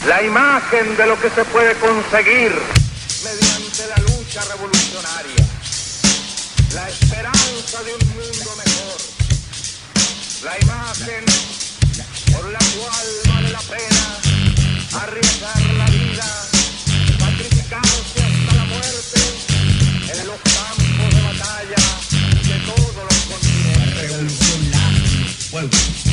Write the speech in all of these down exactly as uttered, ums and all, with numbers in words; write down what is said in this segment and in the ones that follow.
la imagen de lo que se puede conseguir mediante la lucha revolucionaria, la esperanza de un mundo mejor, la imagen por la cual vale la pena arriesgar la vida, sacrificarse hasta la muerte en los campos de batalla de todos los continentes. La revolución la fuego.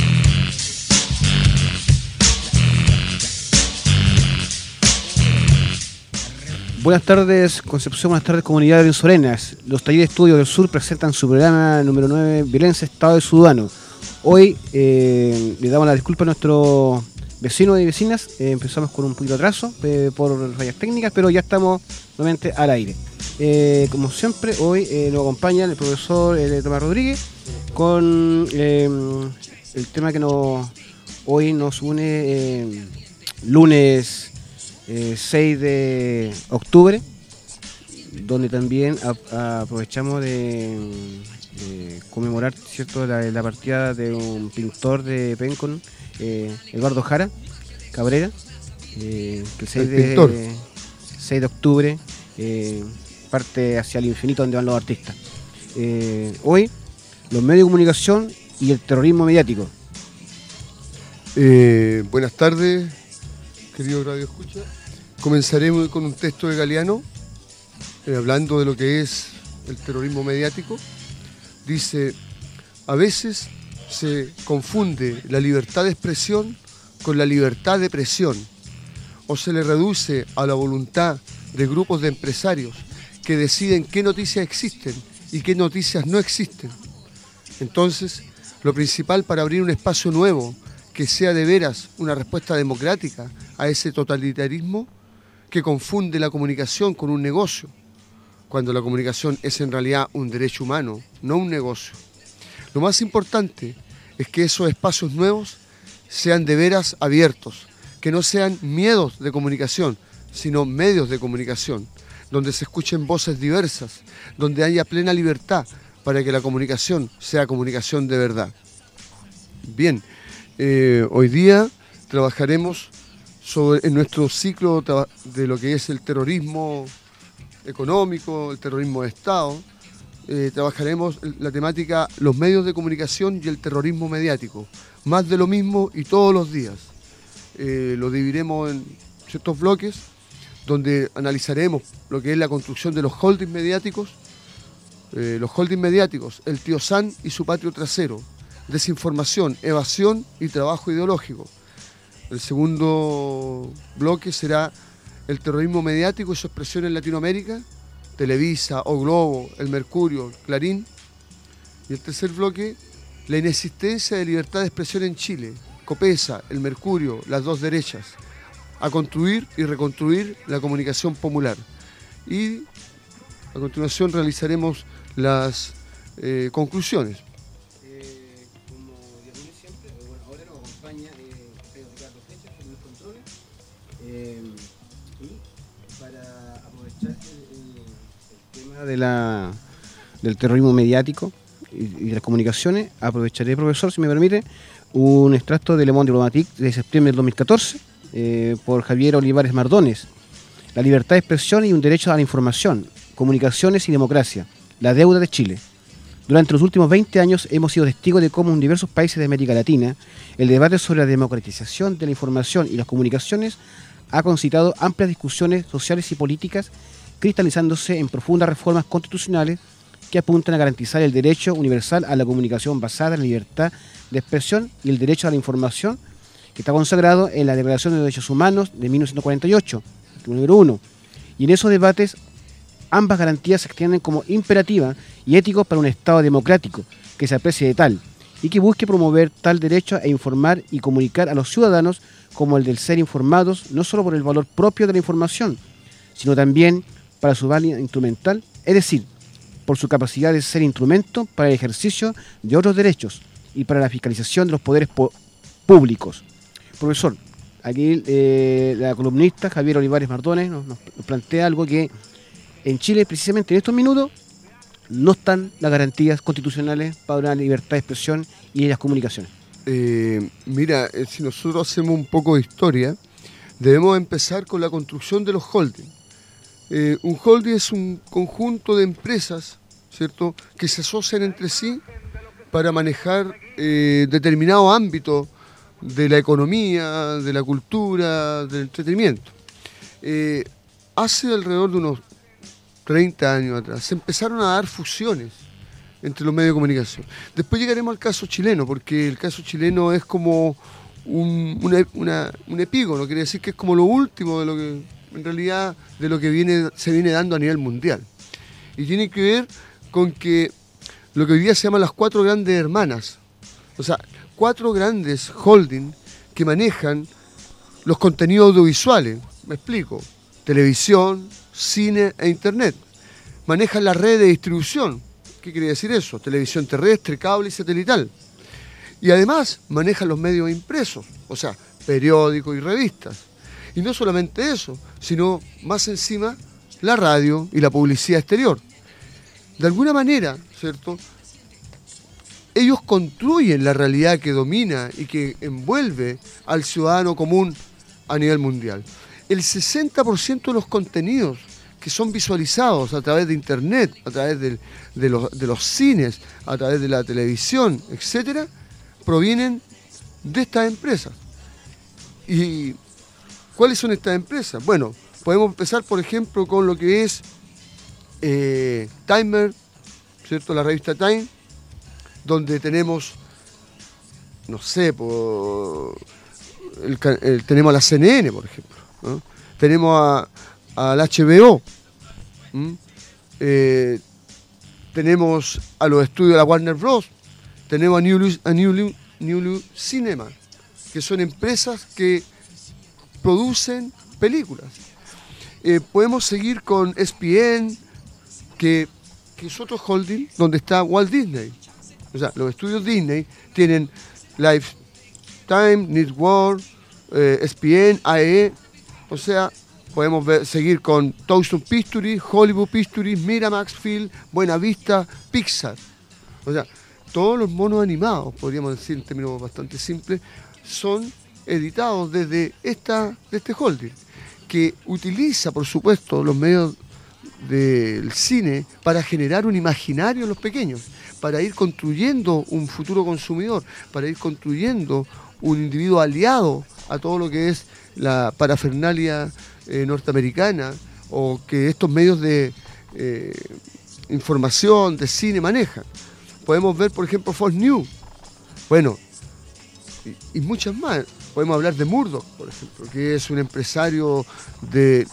Buenas tardes, Concepción, buenas tardes, comunidad de venezolanas. Los talleres de estudio del sur presentan su programa número nueve, Violencia, Estado de Sudano. Hoy eh, le damos la disculpa a nuestros vecinos y vecinas. Eh, empezamos con un poquito de atraso eh, por fallas técnicas, pero ya estamos nuevamente al aire. Eh, como siempre, hoy eh, nos acompaña el profesor eh, Tomás Rodríguez con eh, el tema que nos, hoy nos une eh, lunes Eh, seis de octubre, donde también a, a, aprovechamos de, de conmemorar, ¿cierto?, la, la partida de un pintor de Pencón, eh, Eduardo Jara Cabrera, eh, que el seis de, seis de octubre eh, parte hacia el infinito donde van los artistas. Eh, hoy, los medios de comunicación y el terrorismo mediático. Eh, buenas tardes, querido Radio Escucha. Comenzaremos con un texto de Galeano, eh, hablando de lo que es el terrorismo mediático. Dice: a veces se confunde la libertad de expresión con la libertad de presión, o se le reduce a la voluntad de grupos de empresarios que deciden qué noticias existen y qué noticias no existen. Entonces, lo principal para abrir un espacio nuevo que sea de veras una respuesta democrática a ese totalitarismo que confunde la comunicación con un negocio, cuando la comunicación es en realidad un derecho humano, no un negocio. Lo más importante es que esos espacios nuevos sean de veras abiertos, que no sean miedos de comunicación, sino medios de comunicación, donde se escuchen voces diversas, donde haya plena libertad para que la comunicación sea comunicación de verdad. Bien, eh, hoy día trabajaremos sobre, en nuestro ciclo de lo que es el terrorismo económico, el terrorismo de Estado. Eh, trabajaremos la temática los medios de comunicación y el terrorismo mediático. Más de lo mismo y todos los días. Eh, lo dividiremos en ciertos bloques donde analizaremos lo que es la construcción de los holdings mediáticos, eh, los holdings mediáticos, el tío San y su patio trasero, desinformación, evasión y trabajo ideológico. El segundo bloque será el terrorismo mediático y su expresión en Latinoamérica, Televisa, O Globo, El Mercurio, Clarín. Y el tercer bloque, la inexistencia de libertad de expresión en Chile, Copesa, El Mercurio, las dos derechas, a construir y reconstruir la comunicación popular. Y a continuación realizaremos las eh, conclusiones. De la, del terrorismo mediático y, y de las comunicaciones, aprovecharé, profesor, si me permite, un extracto de Le Monde Diplomatique de septiembre del dos mil catorce eh, por Javier Olivares Mardones. La libertad de expresión y un derecho a la información, comunicaciones y democracia, la deuda de Chile. Durante los últimos veinte años hemos sido testigos de cómo en diversos países de América Latina el debate sobre la democratización de la información y las comunicaciones ha concitado amplias discusiones sociales y políticas, cristalizándose en profundas reformas constitucionales que apuntan a garantizar el derecho universal a la comunicación basada en la libertad de expresión y el derecho a la información, que está consagrado en la Declaración de Derechos Humanos de mil novecientos cuarenta y ocho, número uno. Y en esos debates, ambas garantías se extienden como imperativas y éticos para un Estado democrático que se aprecie de tal y que busque promover tal derecho a informar y comunicar a los ciudadanos como el del ser informados, no solo por el valor propio de la información, sino también para su valía instrumental, es decir, por su capacidad de ser instrumento para el ejercicio de otros derechos y para la fiscalización de los poderes públicos. Profesor, aquí eh, la columnista Javier Olivares Mardones nos, nos plantea algo que en Chile, precisamente en estos minutos, no están las garantías constitucionales para una libertad de expresión y de las comunicaciones. Eh, mira, eh, si nosotros hacemos un poco de historia, debemos empezar con la construcción de los holding. Eh, un holding es un conjunto de empresas, ¿cierto?, que se asocian entre sí para manejar eh, determinado ámbito de la economía, de la cultura, del entretenimiento. Eh, hace alrededor de unos treinta años atrás se empezaron a dar fusiones entre los medios de comunicación. Después llegaremos al caso chileno, porque el caso chileno es como un, una, una, un epígono, quiere decir que es como lo último de lo que, en realidad, de lo que viene, se viene dando a nivel mundial. Y tiene que ver con que lo que hoy día se llaman las cuatro grandes hermanas, o sea, cuatro grandes holding que manejan los contenidos audiovisuales, me explico, televisión, cine e internet. Manejan la red de distribución. ¿Qué quiere decir eso? Televisión terrestre, cable y satelital. Y además manejan los medios impresos, o sea, periódicos y revistas. Y no solamente eso, sino más encima la radio y la publicidad exterior. De alguna manera, ¿cierto?, ellos construyen la realidad que domina y que envuelve al ciudadano común a nivel mundial. El sesenta por ciento de los contenidos que son visualizados a través de internet, a través de, de, los, de los cines, a través de la televisión, etcétera, provienen de estas empresas. ¿Y cuáles son estas empresas? Bueno, podemos empezar, por ejemplo, con lo que es eh, Timer, ¿cierto?, la revista Time, donde tenemos, no sé, por el, el, tenemos a la C N N, por ejemplo, ¿no? Tenemos a al H B O, ¿Mm? eh, tenemos a los estudios de la Warner Bros., tenemos a New, a New, New Cinema, que son empresas que producen películas. Eh, podemos seguir con E S P N, que, que es otro holding donde está Walt Disney. O sea, los estudios Disney tienen Lifetime, Network, eh, E S P N, A E E, o sea, podemos ver, seguir con Touchstone Pictures, Hollywood Pictures, Miramax Film, Buena Vista, Pixar. O sea, todos los monos animados, podríamos decir en términos bastante simples, son editados desde esta, de este holding, que utiliza, por supuesto, los medios del cine para generar un imaginario en los pequeños, para ir construyendo un futuro consumidor, para ir construyendo un individuo aliado a todo lo que es la parafernalia eh, norteamericana o que estos medios de eh, información, de cine manejan. Podemos ver, por ejemplo, Fox News, bueno, y, y muchas más. Podemos hablar de Murdoch, por ejemplo, que es un empresario de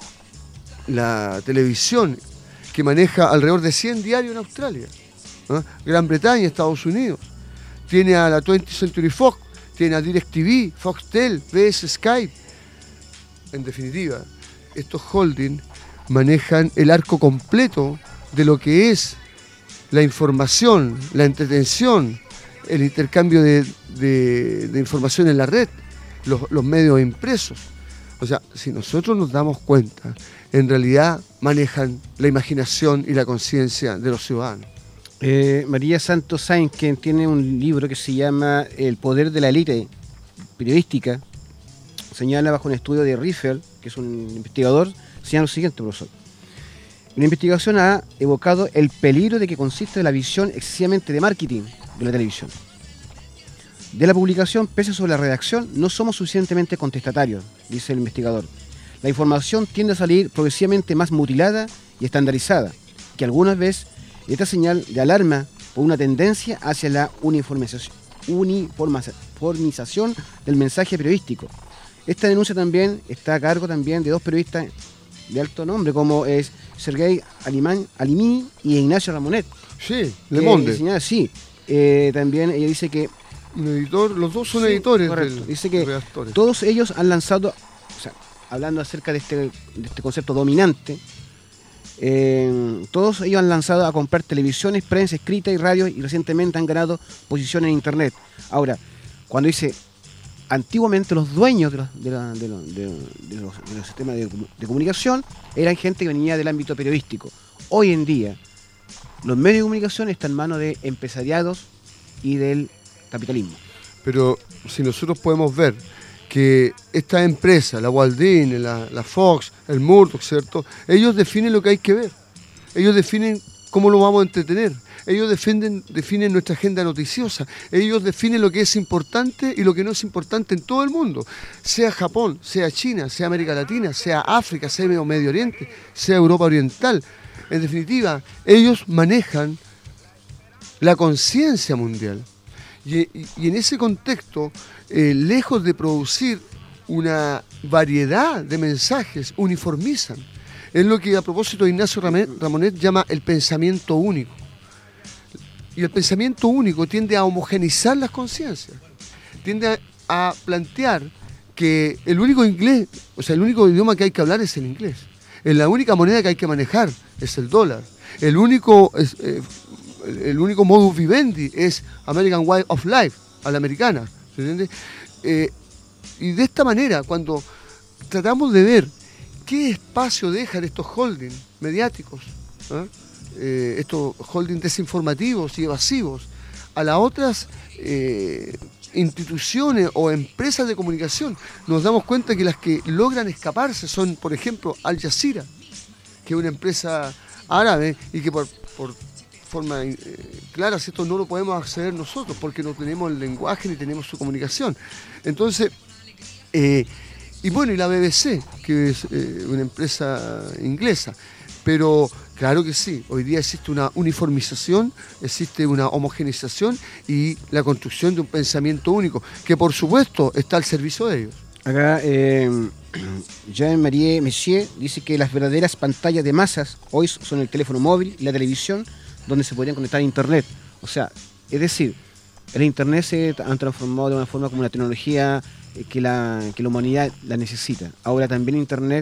la televisión que maneja alrededor de cien diarios en Australia, ¿eh? Gran Bretaña, Estados Unidos. Tiene a la twentieth Century Fox, tiene a DirecTV, Foxtel, B S Skype. En definitiva, estos holding manejan el arco completo de lo que es la información, la entretención, el intercambio de, de, de información en la red, los, los medios impresos. O sea, si nosotros nos damos cuenta, en realidad manejan la imaginación y la conciencia de los ciudadanos. Eh, María Santos Sainz, quien tiene un libro que se llama El poder de la élite periodística, señala bajo un estudio de Riffel, que es un investigador, señala lo siguiente, profesor. La investigación ha evocado el peligro de que consiste la visión excesivamente de marketing de la televisión. De la publicación, pese sobre la redacción, no somos suficientemente contestatarios, dice el investigador. La información tiende a salir progresivamente más mutilada y estandarizada, que algunas veces esta señal de alarma por una tendencia hacia la uniformización, uniformización del mensaje periodístico. Esta denuncia también está a cargo también de dos periodistas de alto nombre, como es Sergei Alimany y Ignacio Ramonet. Sí, Le Monde. Señala, sí, eh, también ella dice que... Un editor, los dos son sí, editores. Del, dice que redactores. Todos ellos han lanzado, o sea, hablando acerca de este, de este concepto dominante, eh, todos ellos han lanzado a comprar televisiones, prensa escrita y radio y recientemente han ganado posición en internet. Ahora, cuando dice... Antiguamente los dueños de los, de la, de los, de, de los, de los sistemas de, de comunicación eran gente que venía del ámbito periodístico. Hoy en día los medios de comunicación están en manos de empresariados y del capitalismo. Pero si nosotros podemos ver que esta empresa, la Walt Disney, la, la Fox, el Murdoch, ¿cierto? Ellos definen lo que hay que ver. Ellos definen cómo lo vamos a entretener. Ellos definen, definen nuestra agenda noticiosa. Ellos definen lo que es importante y lo que no es importante en todo el mundo. Sea Japón, sea China, sea América Latina, sea África, sea Medio Oriente, sea Europa Oriental. En definitiva, ellos manejan la conciencia mundial. Y, y, y en ese contexto, eh, lejos de producir una variedad de mensajes, uniformizan. Es lo que a propósito de Ignacio Ramonet llama el pensamiento único. Y el pensamiento único tiende a homogeneizar las conciencias, tiende a, a plantear que el único inglés, o sea, el único idioma que hay que hablar es el inglés. La única moneda que hay que manejar es el dólar. El único, es, eh, el único modus vivendi es American Way of Life, a la americana. ¿Se entiende? Eh, y de esta manera, cuando tratamos de ver qué espacio dejan estos holdings mediáticos, ¿eh? Eh, estos holdings desinformativos y evasivos a las otras eh, instituciones o empresas de comunicación, nos damos cuenta que las que logran escaparse son, por ejemplo, Al Jazeera, que es una empresa árabe y que por, por forma eh, clara, esto no lo podemos acceder nosotros porque no tenemos el lenguaje ni tenemos su comunicación. Entonces, eh, y bueno, y la B B C, que es eh, una empresa inglesa, pero claro que sí, hoy día existe una uniformización, existe una homogeneización y la construcción de un pensamiento único, que por supuesto está al servicio de ellos. Acá eh, Jean-Marie Messier dice que las verdaderas pantallas de masas hoy son el teléfono móvil y la televisión, donde se podrían conectar a internet. O sea, es decir, el internet se han transformado de una forma como una tecnología que la, que la humanidad la necesita. Ahora también internet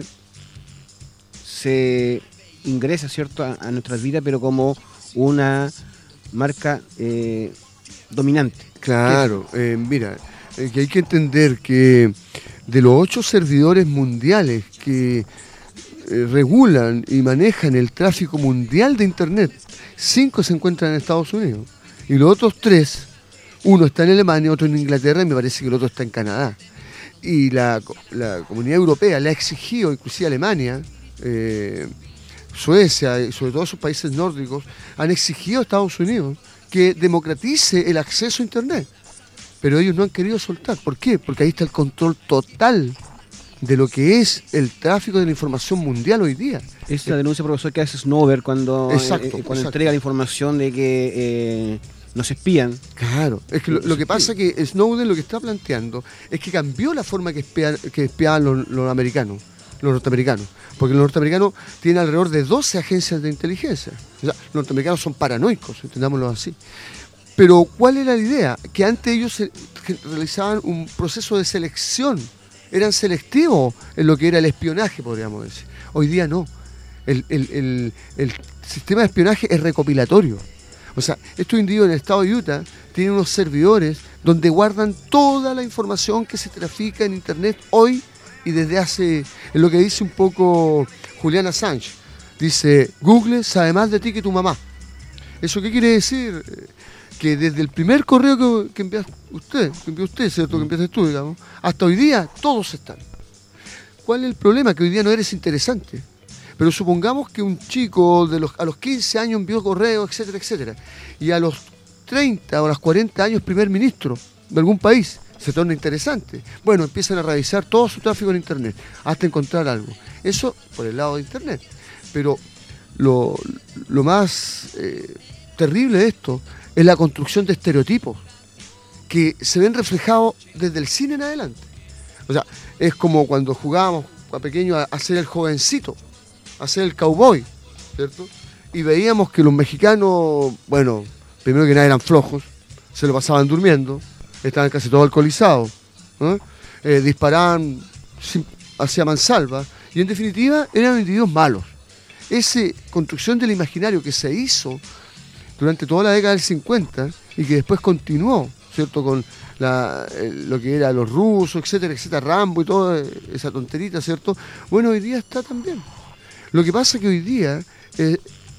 se ingresa, ¿cierto?, a, a nuestras vidas, pero como una marca eh, dominante. Claro, eh, mira, eh, que hay que entender que de los ocho servidores mundiales que eh, regulan y manejan el tráfico mundial de Internet, cinco se encuentran en Estados Unidos. Y los otros tres, uno está en Alemania, otro en Inglaterra y me parece que el otro está en Canadá. Y la, la comunidad europea le ha exigido, inclusive Alemania, eh, Suecia y sobre todo sus países nórdicos, han exigido a Estados Unidos que democratice el acceso a Internet. Pero ellos no han querido soltar. ¿Por qué? Porque ahí está el control total de lo que es el tráfico de la información mundial hoy día. Es la denuncia, profesor, que hace Snowden cuando, exacto, eh, cuando exacto. entrega la información de que eh, nos espían. Claro, es que lo, lo que pasa es que Snowden lo que está planteando es que cambió la forma que, espian, que espiaban los, los americanos, los norteamericanos. Porque los norteamericanos tienen alrededor de doce agencias de inteligencia. O sea, los norteamericanos son paranoicos, entendámoslo así. Pero ¿cuál era la idea? Que antes ellos se, que realizaban un proceso de selección. Eran selectivos en lo que era el espionaje, podríamos decir. Hoy día no. El, el, el, el sistema de espionaje es recopilatorio. O sea, estos individuos en el estado de Utah tienen unos servidores donde guardan toda la información que se trafica en Internet hoy y desde hace, en lo que dice un poco Julian Assange. Dice, Google sabe más de ti que tu mamá. ¿Eso qué quiere decir? Que desde el primer correo que, que enviaste usted, que envió usted, ¿cierto? Que enviaste tú, digamos, hasta hoy día, todos están. ¿Cuál es el problema? Que hoy día no eres interesante. Pero supongamos que un chico de los, a los quince años envió correo, etcétera, etcétera, y a los treinta o a los cuarenta años primer ministro de algún país, se torna interesante. Bueno, empiezan a revisar todo su tráfico en Internet, hasta encontrar algo. Eso por el lado de Internet. Pero lo, lo más eh, terrible de esto es la construcción de estereotipos que se ven reflejados desde el cine en adelante. O sea, es como cuando jugábamos a pequeño a, a ser el jovencito, a ser el cowboy, ¿cierto? Y veíamos que los mexicanos, bueno, primero que nada eran flojos, se lo pasaban durmiendo, estaban casi todos alcoholizados, ¿no? eh, disparaban sin, hacia mansalva, y en definitiva eran individuos malos. Esa construcción del imaginario que se hizo durante toda la década del cincuenta y que después continuó, ¿cierto? Con la, eh, lo que era los rusos, etcétera, etcétera, Rambo y toda esa tonterita, ¿cierto? Bueno, hoy día está también. Lo que pasa es que hoy día eh,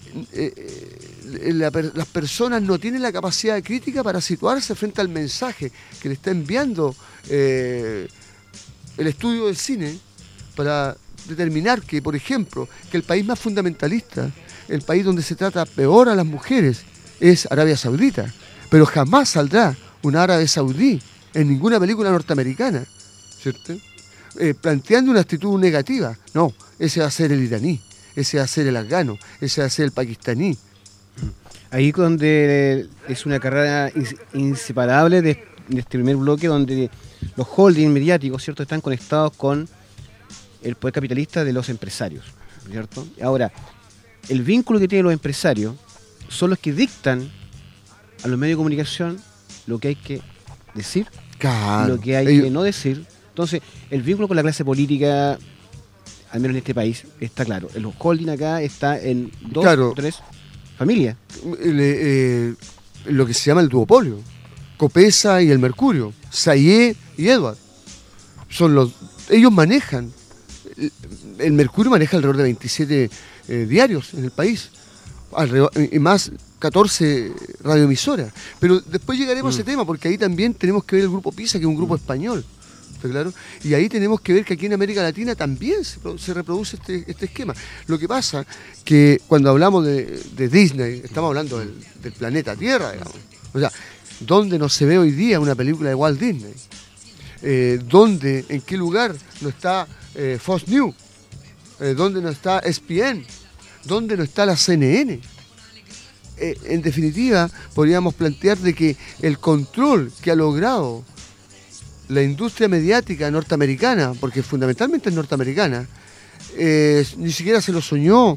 eh, la, las personas no tienen la capacidad crítica para situarse frente al mensaje que le está enviando eh, el estudio del cine para determinar que, por ejemplo, que el país más fundamentalista, el país donde se trata peor a las mujeres, es Arabia Saudita. Pero jamás saldrá un árabe saudí en ninguna película norteamericana, ¿cierto? Eh, planteando una actitud negativa. No, ese va a ser el iraní, ese va a ser el afgano, ese va a ser el pakistaní. Ahí donde es una carrera ins- inseparable de, de este primer bloque, donde los holdings mediáticos, ¿cierto?, están conectados con el poder capitalista de los empresarios, ¿cierto? Ahora, el vínculo que tienen los empresarios son los que dictan a los medios de comunicación lo que hay que decir, Claro. lo que hay Ellos- que no decir. Entonces, el vínculo con la clase política, al menos en este país, está claro. El holding acá está en dos Claro. o tres familias. le- eh, lo que se llama el duopolio. Copesa y el Mercurio, Sayé y Edward. Son los, ellos manejan, el, el Mercurio maneja alrededor de veintisiete eh, diarios en el país, alrededor, y más catorce radioemisoras. Pero después llegaremos Mm. a ese tema, porque ahí también tenemos que ver el grupo PISA, que es un grupo español. ¿Está claro? Y ahí tenemos que ver que aquí en América Latina también se, pro- se reproduce este, este esquema. Lo que pasa que cuando hablamos de, de Disney, estamos hablando del, del planeta Tierra, digamos. O sea, ¿dónde no se ve hoy día una película de Walt Disney? Eh, ¿Dónde, en qué lugar no está eh, Fox News? Eh, ¿Dónde no está E S P N? ¿Dónde no está la C N N? Eh, en definitiva, podríamos plantear de que el control que ha logrado la industria mediática norteamericana, porque fundamentalmente es norteamericana, eh, ni siquiera se lo soñó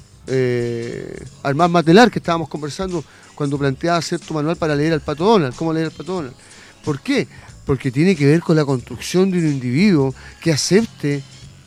eh, Armand Matelar, que estábamos conversando cuando planteaba hacer tu manual para leer al Pato Donald, cómo leer al Pato Donald. ¿Por qué? Porque tiene que ver con la construcción de un individuo que acepte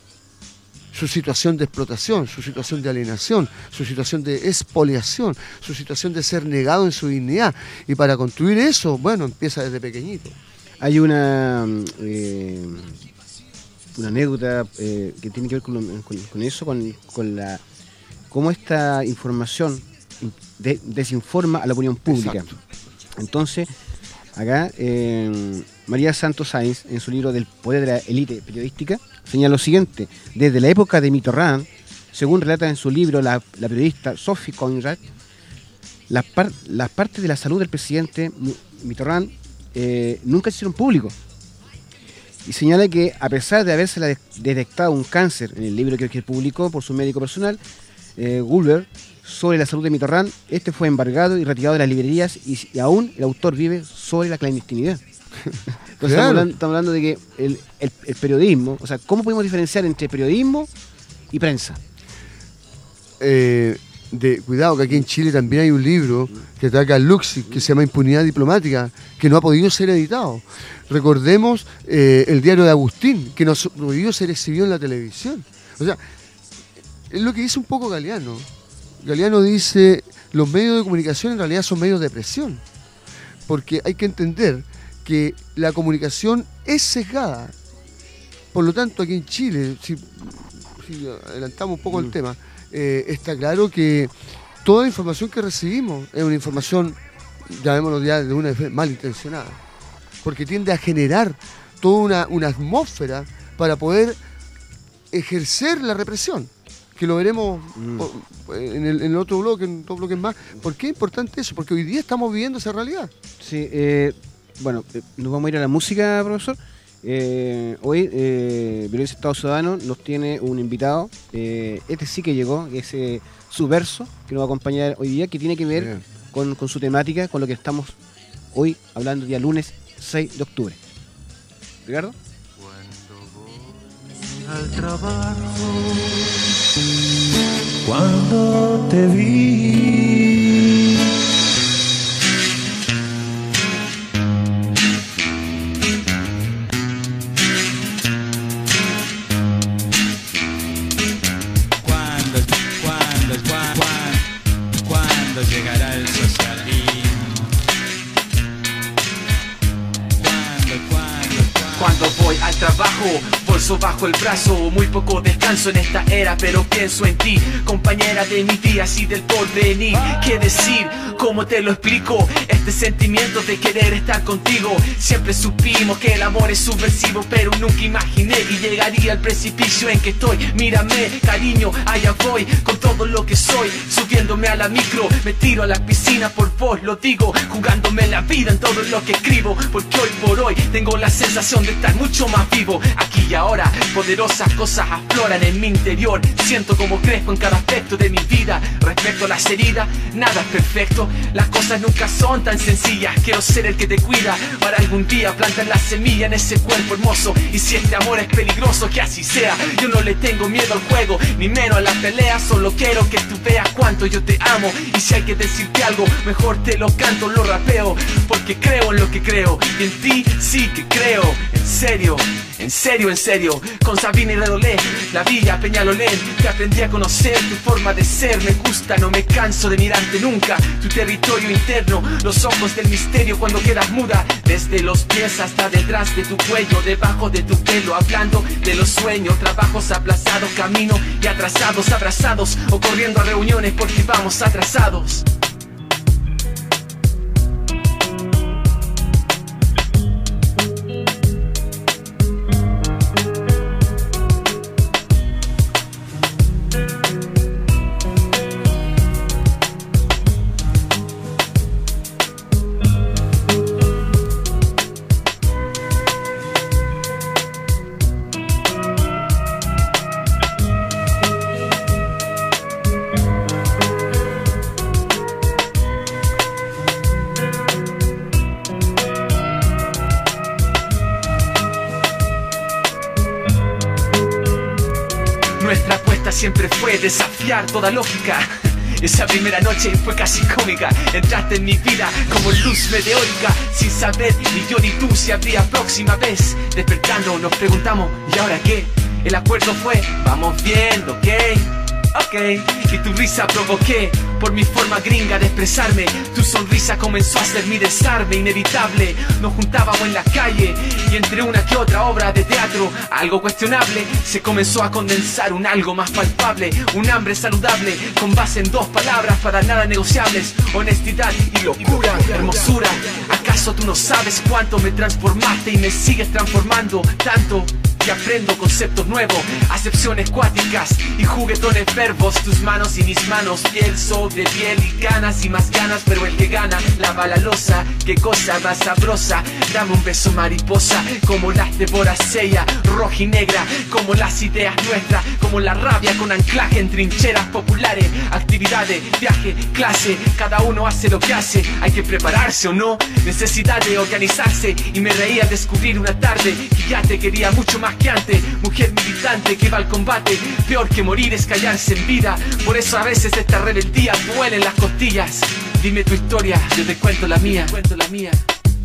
su situación de explotación, su situación de alienación, su situación de expoliación, su situación de ser negado en su dignidad. Y para construir eso, bueno, empieza desde pequeñito. Hay una eh, una anécdota eh, que tiene que ver con, lo- con- con eso, con, con la cómo esta información de- desinforma a la opinión pública. Exacto. Entonces, acá eh, María Santos Sáenz, en su libro Del poder de la élite periodística, señala lo siguiente: desde la época de Mitterrand, según relata en su libro la, la periodista Sophie Conrad, las, par- las partes de la salud del presidente Mi- Mitterrand eh, nunca se hicieron públicos. Y señala que a pesar de haberse de- detectado un cáncer en el libro que, que publicó por su médico personal, eh, Gulber, sobre la salud de Mitterrand, este fue embargado y retirado de las librerías y, y aún el autor vive sobre la clandestinidad. Entonces Claro. estamos, hablando, estamos hablando de que el, el- el periodismo, o sea, ¿cómo podemos diferenciar entre periodismo y prensa? Eh, de, cuidado, que aquí en Chile también hay un libro que ataca al Luxic, que se llama Impunidad Diplomática, que no ha podido ser editado. Recordemos eh, el diario de Agustín, que no ha podido ser exhibido en la televisión. O sea, es lo que dice un poco Galeano. Galeano dice, los medios de comunicación en realidad son medios de presión, porque hay que entender que la comunicación es sesgada. Por lo tanto, aquí en Chile, si, si adelantamos un poco el Mm. tema, eh, está claro que toda la información que recibimos es una información, llamémoslo ya de una vez, malintencionada, porque tiende a generar toda una, una atmósfera para poder ejercer la represión, que lo veremos Mm. o, en, el, en el otro bloque, en dos bloques más. ¿Por qué es importante eso? Porque hoy día estamos viviendo esa realidad. Sí, eh, bueno, eh, nos vamos a ir a la música, profesor. Eh, hoy, eh, Violencia Estado Ciudadano nos tiene un invitado. Eh, este sí que llegó, que es eh, Subverso, que nos va a acompañar hoy día, que tiene que ver Bien. con, con su temática, con lo que estamos hoy hablando, día lunes seis de octubre. ¿Ricardo? Al trabajo, cuando te vi, cuando, cuando, cuando, cuando llegará el socialismo, cuando, cuando, cuando, Cuando voy al trabajo, bolso bajo bajo el brazo, muy poco descanso en esta era, pero pienso en ti, compañera de mis días y del porvenir. ¿Qué decir? ¿Cómo te lo explico? Este sentimiento de querer estar contigo. Siempre supimos que el amor es subversivo, pero nunca imaginé que llegaría al precipicio en que estoy. Mírame, cariño, allá voy, con todo lo que soy, subiéndome a la micro, me tiro a la piscina por vos, lo digo, jugándome la vida en todo lo que escribo, porque hoy por hoy tengo la sensación de estar mucho más vivo. Aquí y ahora, poderosas cosas afloran en mi interior, siento como crezco en cada aspecto de mi vida. Respecto a las heridas, nada es perfecto, las cosas nunca son tan sencillas. Quiero ser el que te cuida, para algún día plantar la semilla en ese cuerpo hermoso. Y si este amor es peligroso, que así sea. Yo no le tengo miedo al juego, ni menos a la pelea, solo quiero que tú veas cuánto yo te amo. Y si hay que decirte algo, mejor te lo canto, lo rapeo, porque creo en lo que creo, y en ti sí que creo. En serio, en serio, en serio. Con Sabina y Redolé, la Villa, Peñalolén, te aprendí a conocer tu forma de ser. Me gusta, no me canso de mirarte nunca, tu territorio interno, los ojos del misterio cuando quedas muda. Desde los pies hasta detrás de tu cuello, debajo de tu pelo, hablando de los sueños, trabajos aplazados, camino y atrasados, abrazados o corriendo a reuniones porque vamos atrasados. Nuestra apuesta siempre fue desafiar toda lógica. Esa primera noche fue casi cómica. Entraste en mi vida como luz meteórica, sin saber ni yo ni tú si habría próxima vez. Despertando nos preguntamos, ¿y ahora qué? El acuerdo fue, vamos viendo, ¿ok? Ok, y tu risa provoqué por mi forma gringa de expresarme. Tu sonrisa comenzó a ser mi desarme inevitable. Nos juntábamos en la calle y entre una que otra obra de teatro, algo cuestionable, se comenzó a condensar un algo más palpable. Un hambre saludable con base en dos palabras para nada negociables: honestidad y locura, hermosura. ¿Acaso tú no sabes cuánto me transformaste y me sigues transformando tanto? Y aprendo conceptos nuevos, acepciones cuáticas y juguetones verbos. Tus manos y mis manos, piel sobre piel y ganas y más ganas, pero el que gana lava la losa. Qué cosa más sabrosa, dame un beso mariposa, como las devoras ella, roja y negra, como las ideas nuestras, como la rabia con anclaje en trincheras populares. Actividades, viaje, clase, cada uno hace lo que hace. Hay que prepararse o no, necesidad de organizarse. Y me reía al descubrir una tarde que ya te quería mucho más que antes. Mujer militante que va al combate, peor que morir es callarse en vida. Por eso a veces esta rebeldía duele en las costillas. Dime tu historia, yo te cuento la mía, cuento la mía.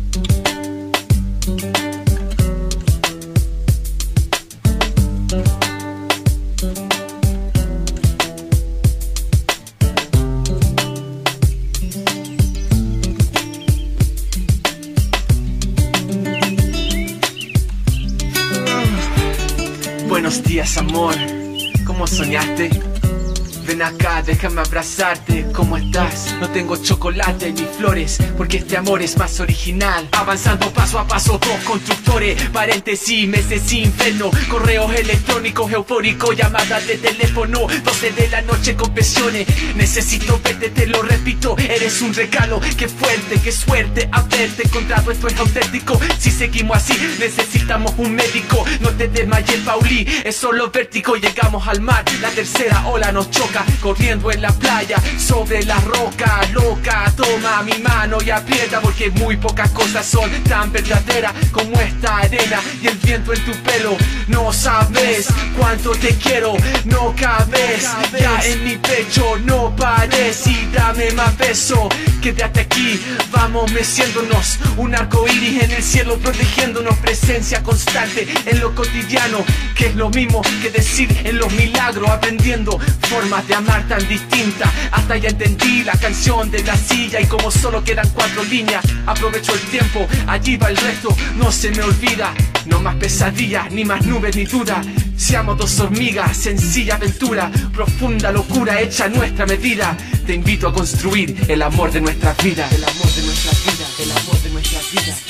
Buenos días, amor, ¿cómo soñaste? Ven acá, déjame abrazarte, ¿cómo estás? No tengo chocolate ni flores, porque este amor es más original. Avanzando paso a paso, dos constructores, paréntesis, meses inferno, correos electrónicos eufóricos, llamadas de teléfono, doce de la noche confesiones. Necesito verte, te lo repito, eres un regalo, qué fuerte, qué suerte haberte encontrado, esto es auténtico. Si seguimos así, necesitamos un médico. No te desmayes, Pauli, es solo vértigo. Llegamos al mar, la tercera ola nos choca, corriendo en la playa, sobre la roca. Loca, toma mi mano y aprieta, porque muy pocas cosas son tan verdaderas como esta arena y el viento en tu pelo. No sabes cuánto te quiero, no cabes ya en mi pecho, no pares y dame más beso. Quédate aquí, vamos meciéndonos, un arco iris en el cielo protegiéndonos, presencia constante en lo cotidiano, que es lo mismo que decir en los milagros, aprendiendo formas de amar tan distintas. Hasta ya entendí la canción de la silla y como solo quedan cuatro líneas, aprovecho el tiempo, allí va el resto, no se me olvida. No más pesadillas, ni más nubes ni duda, Seamos dos hormigas, sencilla aventura, profunda locura hecha a nuestra medida. Te invito a construir el amor de nuestras vidas. El amor de nuestras vidas, el amor de nuestras vidas.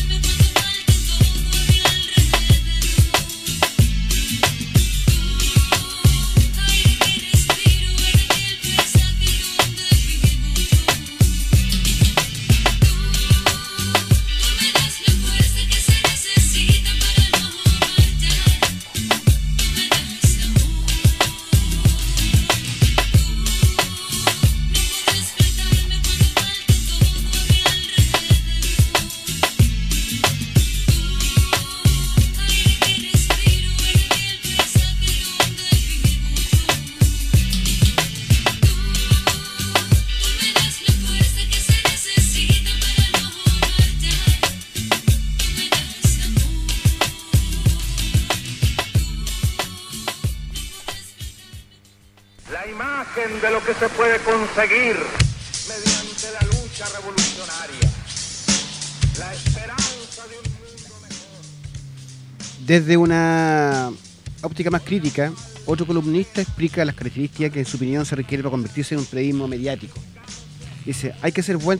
La imagen de lo que se puede conseguir mediante la lucha revolucionaria, la esperanza de un mundo mejor. Desde una óptica más crítica, otro columnista explica las características que en su opinión se requiere para convertirse en un periodismo mediático. Dice, hay que ser buen,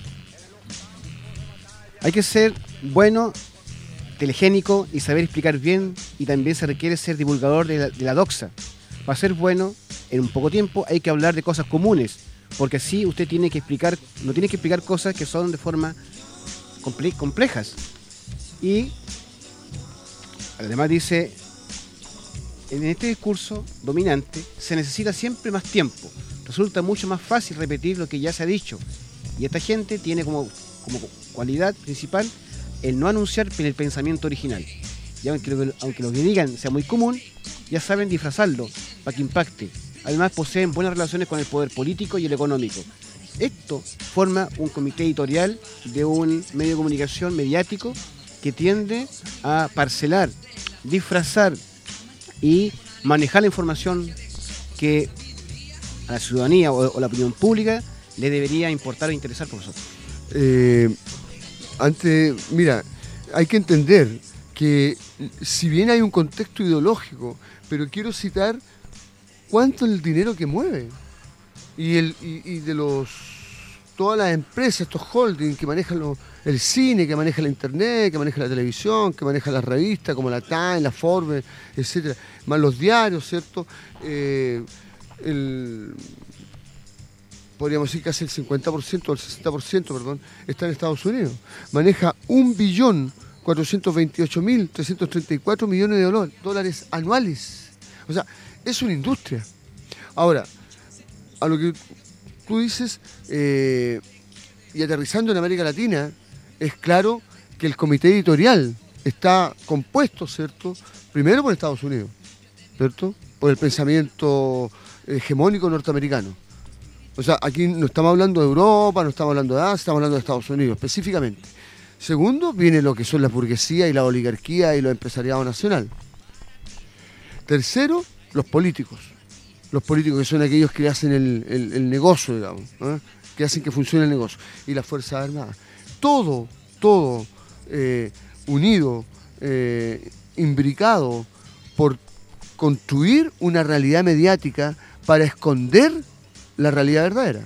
hay que ser bueno, telegénico y saber explicar bien, y también se requiere ser divulgador de la, de la doxa. Para ser bueno, en un poco tiempo hay que hablar de cosas comunes, porque así usted tiene que explicar, no tiene que explicar cosas que son de forma comple- complejas. Y además dice, en este discurso dominante se necesita siempre más tiempo. Resulta mucho más fácil repetir lo que ya se ha dicho. Y esta gente tiene como, como cualidad principal el no anunciar el pensamiento original. Y aunque lo, aunque lo que digan sea muy común, ya saben disfrazarlo para que impacte. Además poseen buenas relaciones con el poder político y el económico. Esto forma un comité editorial de un medio de comunicación mediático que tiende a parcelar, disfrazar y manejar la información que a la ciudadanía o, o la opinión pública le debería importar o interesar por nosotros. Eh, antes, mira, hay que entender que si bien hay un contexto ideológico, pero quiero citar cuánto es el dinero que mueve y, el, y, y de los todas las empresas, estos holdings que manejan lo, el cine, que maneja la internet, que maneja la televisión, que maneja las revistas como la Time, la Forbes, etcétera, más los diarios, ¿cierto? Eh, el, podríamos decir casi el cincuenta por ciento o el sesenta por ciento, perdón, está en Estados Unidos. Maneja un billón cuatrocientos veintiocho mil trescientos treinta y cuatro millones de dólares, dólares anuales. O sea, es una industria. Ahora, a lo que tú dices, eh, y aterrizando en América Latina, es claro que el comité editorial está compuesto, ¿cierto? Primero por Estados Unidos, ¿cierto? Por el pensamiento hegemónico norteamericano. O sea, aquí no estamos hablando de Europa, no estamos hablando de Asia, estamos hablando de Estados Unidos específicamente. Segundo, viene lo que son la burguesía y la oligarquía y los empresariados nacional. Tercero, los políticos. Los políticos que son aquellos que hacen el, el, el negocio, digamos, ¿eh? Que hacen que funcione el negocio. Y las Fuerzas Armadas. Todo, todo eh, unido, eh, imbricado por construir una realidad mediática para esconder la realidad verdadera.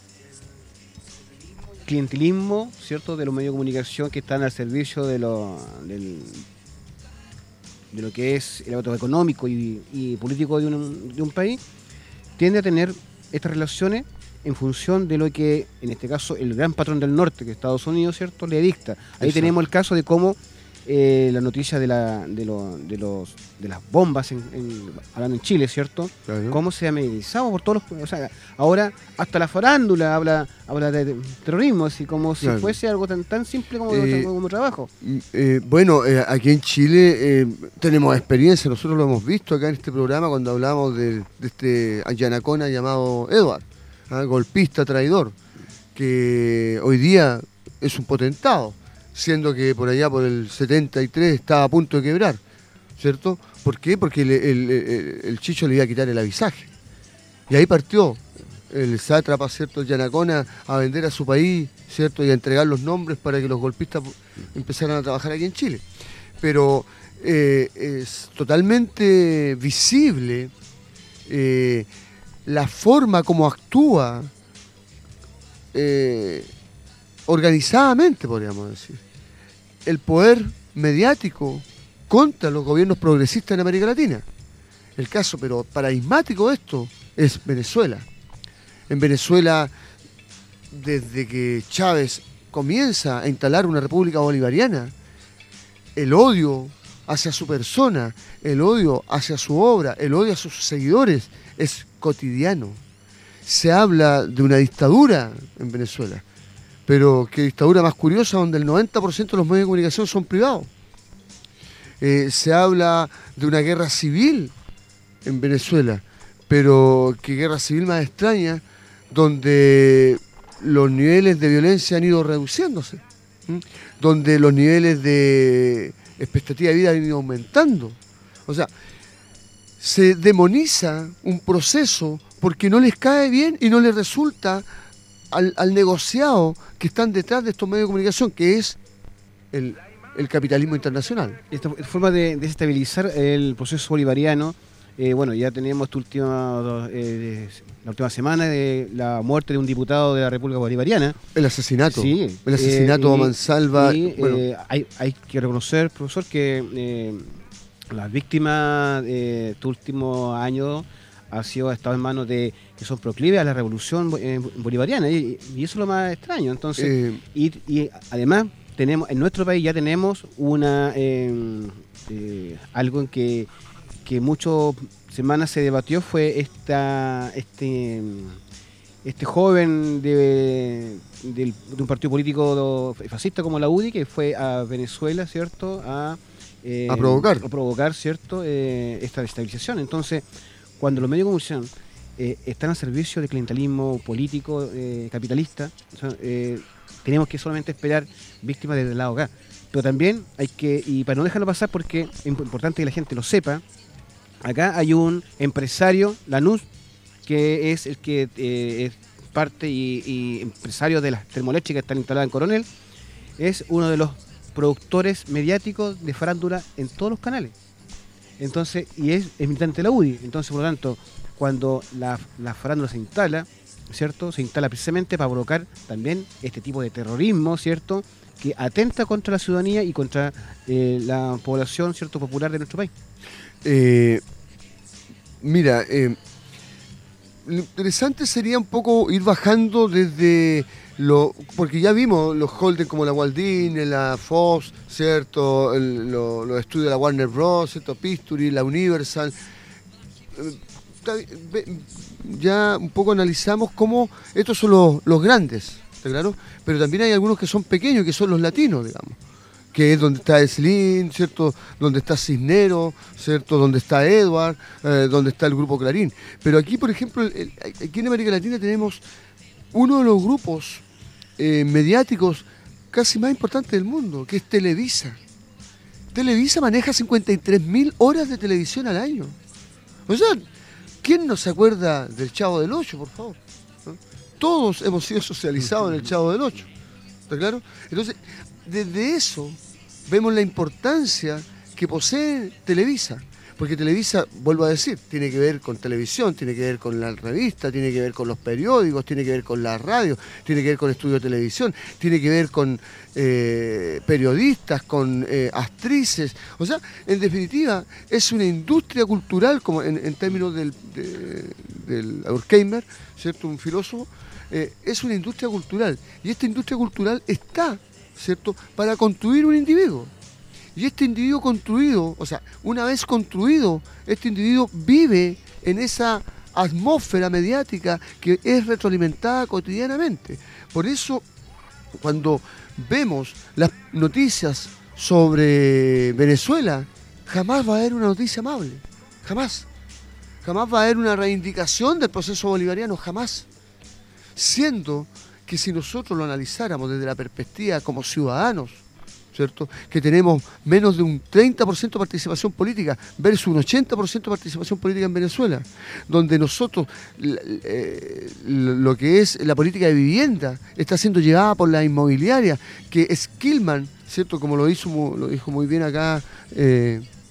Clientelismo, ¿cierto?, de los medios de comunicación que están al servicio de lo, del, de lo que es el auto económico y, y político de un, de un país, tiende a tener estas relaciones en función de lo que, en este caso, el gran patrón del norte, que es Estados Unidos, ¿cierto?, le dicta. Ahí Exacto. Tenemos el caso de cómo eh, la noticia de, la, de, lo, de, los, de las bombas, en, en, hablando en Chile, ¿cierto?, Claro. cómo se ha mediatizado por todos los... O sea, ahora hasta la farándula habla, habla de, de terrorismo, así como si Claro. fuese algo tan, tan simple como, Eh, como trabajo. Eh, bueno, eh, aquí en Chile eh, tenemos experiencia, nosotros lo hemos visto acá en este programa cuando hablamos de, de este yanacona llamado Edward, ¿ah? Golpista, traidor, que hoy día es un potentado, siendo que por allá por el setenta y tres estaba a punto de quebrar, ¿cierto? ¿Por qué? Porque el, el, el, el Chicho le iba a quitar el avisaje. Y ahí partió el sátrapa, ¿cierto?, el yanacona, a vender a su país, ¿cierto?, y a entregar los nombres para que los golpistas empezaran a trabajar aquí en Chile. Pero eh, es totalmente visible eh, la forma como actúa eh, organizadamente, podríamos decir, el poder mediático contra los gobiernos progresistas en América Latina. El caso, pero paradigmático de esto, es Venezuela. En Venezuela, desde que Chávez comienza a instalar una república bolivariana, el odio hacia su persona, el odio hacia su obra, el odio hacia sus seguidores es cotidiano. Se habla de una dictadura en Venezuela, pero qué dictadura más curiosa, donde el noventa por ciento de los medios de comunicación son privados. Eh, se habla de una guerra civil en Venezuela, pero qué guerra civil más extraña, donde los niveles de violencia han ido reduciéndose, ¿m? Donde los niveles de expectativa de vida han ido aumentando. O sea, se demoniza un proceso porque no les cae bien y no les resulta al, al negociado que están detrás de estos medios de comunicación, que es el, el capitalismo internacional. Esta forma de desestabilizar el proceso bolivariano, eh, bueno, ya tenemos esta última, eh, la última semana de la muerte de un diputado de la República Bolivariana. El asesinato. Sí. El asesinato eh, a Mansalva. Y, bueno. eh, hay, hay que reconocer, profesor, que eh, las víctimas de estos últimos años ha sido estado en manos de que son proclives a la revolución eh, bolivariana, y, y eso es lo más extraño. Entonces, Eh, y, y además tenemos en nuestro país ya tenemos una eh, eh, algo en que que muchas semanas se debatió, fue esta este este joven de, de, de un partido político fascista como la U D I, que fue a Venezuela, ¿cierto? A, eh, A provocar. A provocar, ¿cierto? Eh, esta destabilización. Entonces, cuando los medios de comunicación eh, están al servicio del clientelismo político eh, capitalista, o sea, eh, tenemos que solamente esperar víctimas desde el lado acá. Pero también hay que, y para no dejarlo pasar, porque es importante que la gente lo sepa, acá hay un empresario, Lanús, que es el que eh, es parte y, y empresario de las termoeléctricas que están instaladas en Coronel, es uno de los productores mediáticos de farándula en todos los canales. Entonces, y es, es militante de la U D I. Entonces, por lo tanto, cuando la, la farándula se instala, ¿cierto? Se instala precisamente para provocar también este tipo de terrorismo, ¿cierto? Que atenta contra la ciudadanía y contra eh, la población, ¿cierto?, popular de nuestro país. Eh, mira, eh, lo interesante sería un poco ir bajando desde lo, porque ya vimos los holdings como la Walt Disney, la Fox, ¿cierto? El, lo, los estudios de la Warner Bros, ¿cierto? Pisturi, la Universal. Eh, ya un poco analizamos cómo estos son los, los grandes, ¿está claro? Pero también hay algunos que son pequeños, que son los latinos, digamos, que es donde está Slim, ¿cierto? Donde está Cisnero, ¿cierto? Donde está Edward, eh, donde está el grupo Clarín. Pero aquí, por ejemplo, el, el, aquí en América Latina tenemos uno de los grupos eh, mediáticos casi más importantes del mundo, que es Televisa. Televisa maneja cincuenta y tres mil horas de televisión al año. O sea, ¿quién no se acuerda del Chavo del Ocho, por favor? ¿No? Todos hemos sido socializados en el Chavo del Ocho, ¿está claro? Entonces, desde eso vemos la importancia que posee Televisa, porque Televisa, vuelvo a decir, tiene que ver con televisión, tiene que ver con la revista, tiene que ver con los periódicos, tiene que ver con la radio, tiene que ver con estudios de televisión, tiene que ver con eh, periodistas, con eh, actrices. O sea, en definitiva, es una industria cultural, como en, en términos del, de, del Horkheimer, ¿cierto?, un filósofo, eh, es una industria cultural. Y esta industria cultural está, ¿cierto?, para construir un individuo. Y este individuo construido, o sea, una vez construido, este individuo vive en esa atmósfera mediática que es retroalimentada cotidianamente. Por eso, cuando vemos las noticias sobre Venezuela, jamás va a haber una noticia amable, jamás. Jamás va a haber una reivindicación del proceso bolivariano, jamás. Siendo que si nosotros lo analizáramos desde la perspectiva como ciudadanos, ¿cierto?, que tenemos menos de un treinta por ciento de participación política versus un ochenta por ciento de participación política en Venezuela, donde nosotros eh, lo que es la política de vivienda está siendo llevada por la inmobiliaria, que Skillman, ¿cierto?, como lo hizo, lo dijo muy bien acá eh,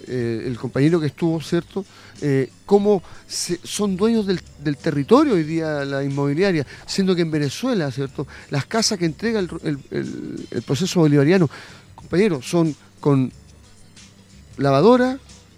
eh, el compañero que estuvo, ¿cierto? Eh, cómo se, son dueños del, del territorio hoy día la inmobiliaria, siendo que en Venezuela, ¿cierto? Las casas que entrega el, el, el, el proceso bolivariano, compañeros, son con lavadora,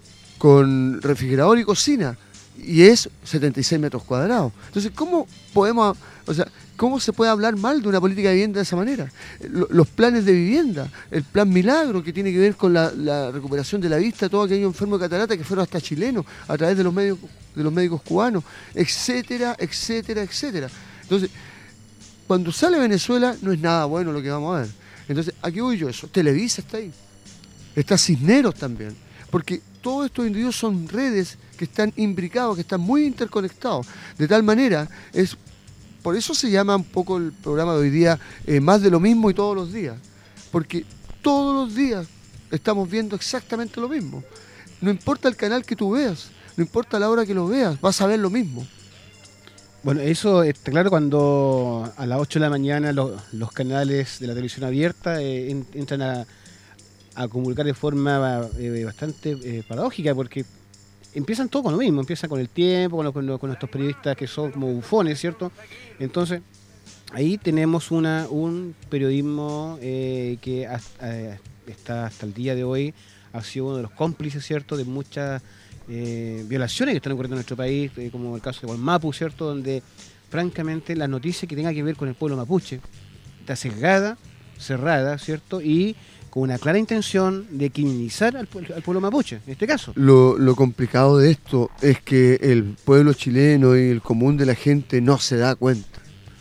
con refrigerador y cocina, y es setenta y seis metros cuadrados. Entonces, ¿cómo podemos, o sea, cómo se puede hablar mal de una política de vivienda de esa manera? Los planes de vivienda, el plan Milagro, que tiene que ver con la, la recuperación de la vista de todos aquellos enfermos de catarata que fueron hasta chilenos a través de los medios, de los médicos cubanos, etcétera, etcétera, etcétera. Entonces, cuando sale Venezuela no es nada bueno lo que vamos a ver. Entonces, ¿a qué voy yo eso? Televisa está ahí, está Cisneros también, porque todos estos individuos son redes que están imbricados, que están muy interconectados, de tal manera, es por eso se llama un poco el programa de hoy día eh, Más de lo mismo y todos los días, porque todos los días estamos viendo exactamente lo mismo. No importa el canal que tú veas, no importa la hora que lo veas, vas a ver lo mismo. Bueno, eso está claro cuando a las ocho de la mañana los, los canales de la televisión abierta eh, en, entran a, a comunicar de forma eh, bastante eh, paradójica, porque empiezan todo con lo mismo, empiezan con el tiempo, con, lo, con, lo, con estos periodistas que son como bufones, ¿cierto? Entonces, ahí tenemos una un periodismo eh, que hasta, eh, está hasta el día de hoy ha sido uno de los cómplices, ¿cierto?, de muchas eh, violaciones que están ocurriendo en nuestro país, eh, como el caso de Gualmapu, ¿cierto?, donde francamente la noticia que tenga que ver con el pueblo mapuche está sesgada, cerrada, ¿cierto?, y con una clara intención de criminalizar al, al pueblo mapuche, en este caso. Lo, lo complicado de esto es que el pueblo chileno y el común de la gente no se da cuenta.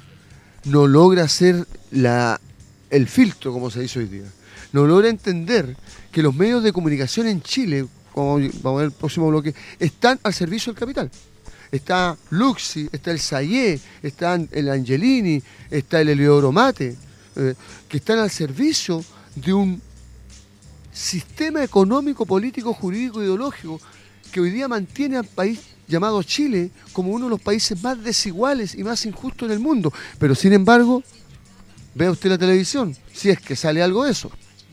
No logra hacer la, el filtro, como se dice hoy día. No logra entender que los medios de comunicación en Chile, como vamos a ver el próximo bloque, están al servicio del capital. Está Luxi, está el Sayé, está el Angelini, está el Eliodoro Mate, eh, que están al servicio de un sistema económico, político, jurídico, ideológico que hoy día mantiene al país llamado Chile como uno de los países más desiguales y más injustos en el mundo. Pero sin embargo, vea usted la televisión, si es que sale algo de eso.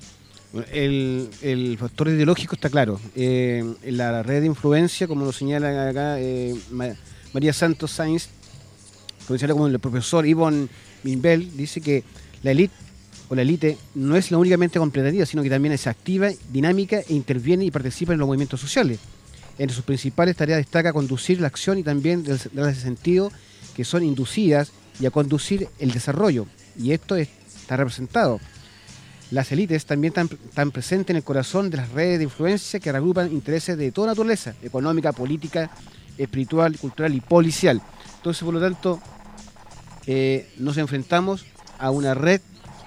El, el factor ideológico está claro. Eh, la red de influencia, como lo señala acá eh, María Santos Sainz, como el profesor Ivonne Minbel, dice que la élite o la élite no es la únicamente completativa, sino que también es activa, dinámica e interviene y participa en los movimientos sociales. Entre sus principales tareas destaca conducir la acción y también darle ese sentido que son inducidas y a conducir el desarrollo. Y esto está representado. Las élites también están, están presentes en el corazón de las redes de influencia que agrupan intereses de toda naturaleza, económica, política, espiritual, cultural y policial. Entonces, por lo tanto, eh, nos enfrentamos a una red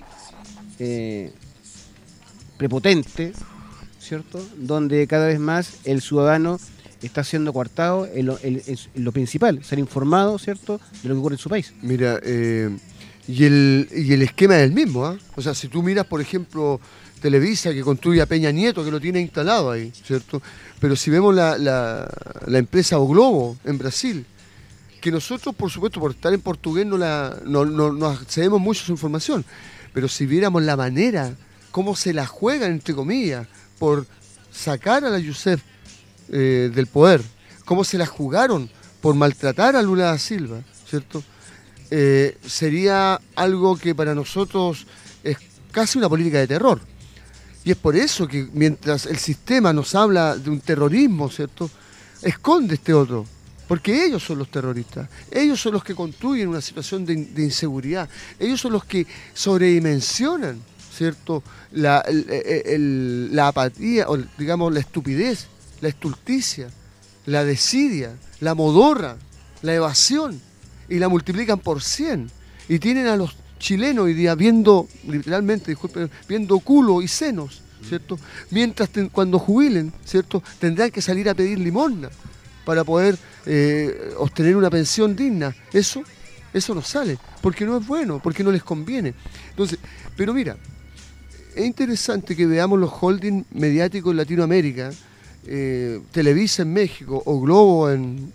Eh, prepotente, ¿cierto?, donde cada vez más el ciudadano está siendo coartado en lo, en, en lo principal, ser informado, ¿cierto?, de lo que ocurre en su país. Mira, eh, y, el, y el esquema es el mismo, ¿eh? O sea, si tú miras, por ejemplo, Televisa, que construye a Peña Nieto, que lo tiene instalado ahí, ¿cierto? Pero si vemos la, la, la empresa O Globo en Brasil, que nosotros, por supuesto, por estar en portugués no, la, no, no, no accedemos mucho a su información, pero si viéramos la manera, cómo se la juegan, entre comillas, por sacar a la Youssef eh, del poder, cómo se la jugaron por maltratar a Lula da Silva, ¿cierto? Eh, sería algo que para nosotros es casi una política de terror. Y es por eso que mientras el sistema nos habla de un terrorismo, ¿cierto?, esconde este otro. Porque ellos son los terroristas, ellos son los que construyen una situación de, de inseguridad, ellos son los que sobredimensionan, ¿cierto?, la, el, el, la apatía, o digamos la estupidez, la estulticia, la desidia, la modorra, la evasión, y la multiplican por cien. Y tienen a los chilenos hoy día viendo, literalmente, disculpen, viendo culo y senos, ¿cierto? Mientras ten, cuando jubilen, ¿cierto?, tendrán que salir a pedir limosna para poder eh, obtener una pensión digna. Eso, eso no sale, porque no es bueno, porque no les conviene. Entonces, pero mira, es interesante que veamos los holdings mediáticos en Latinoamérica, eh, Televisa en México o Globo en,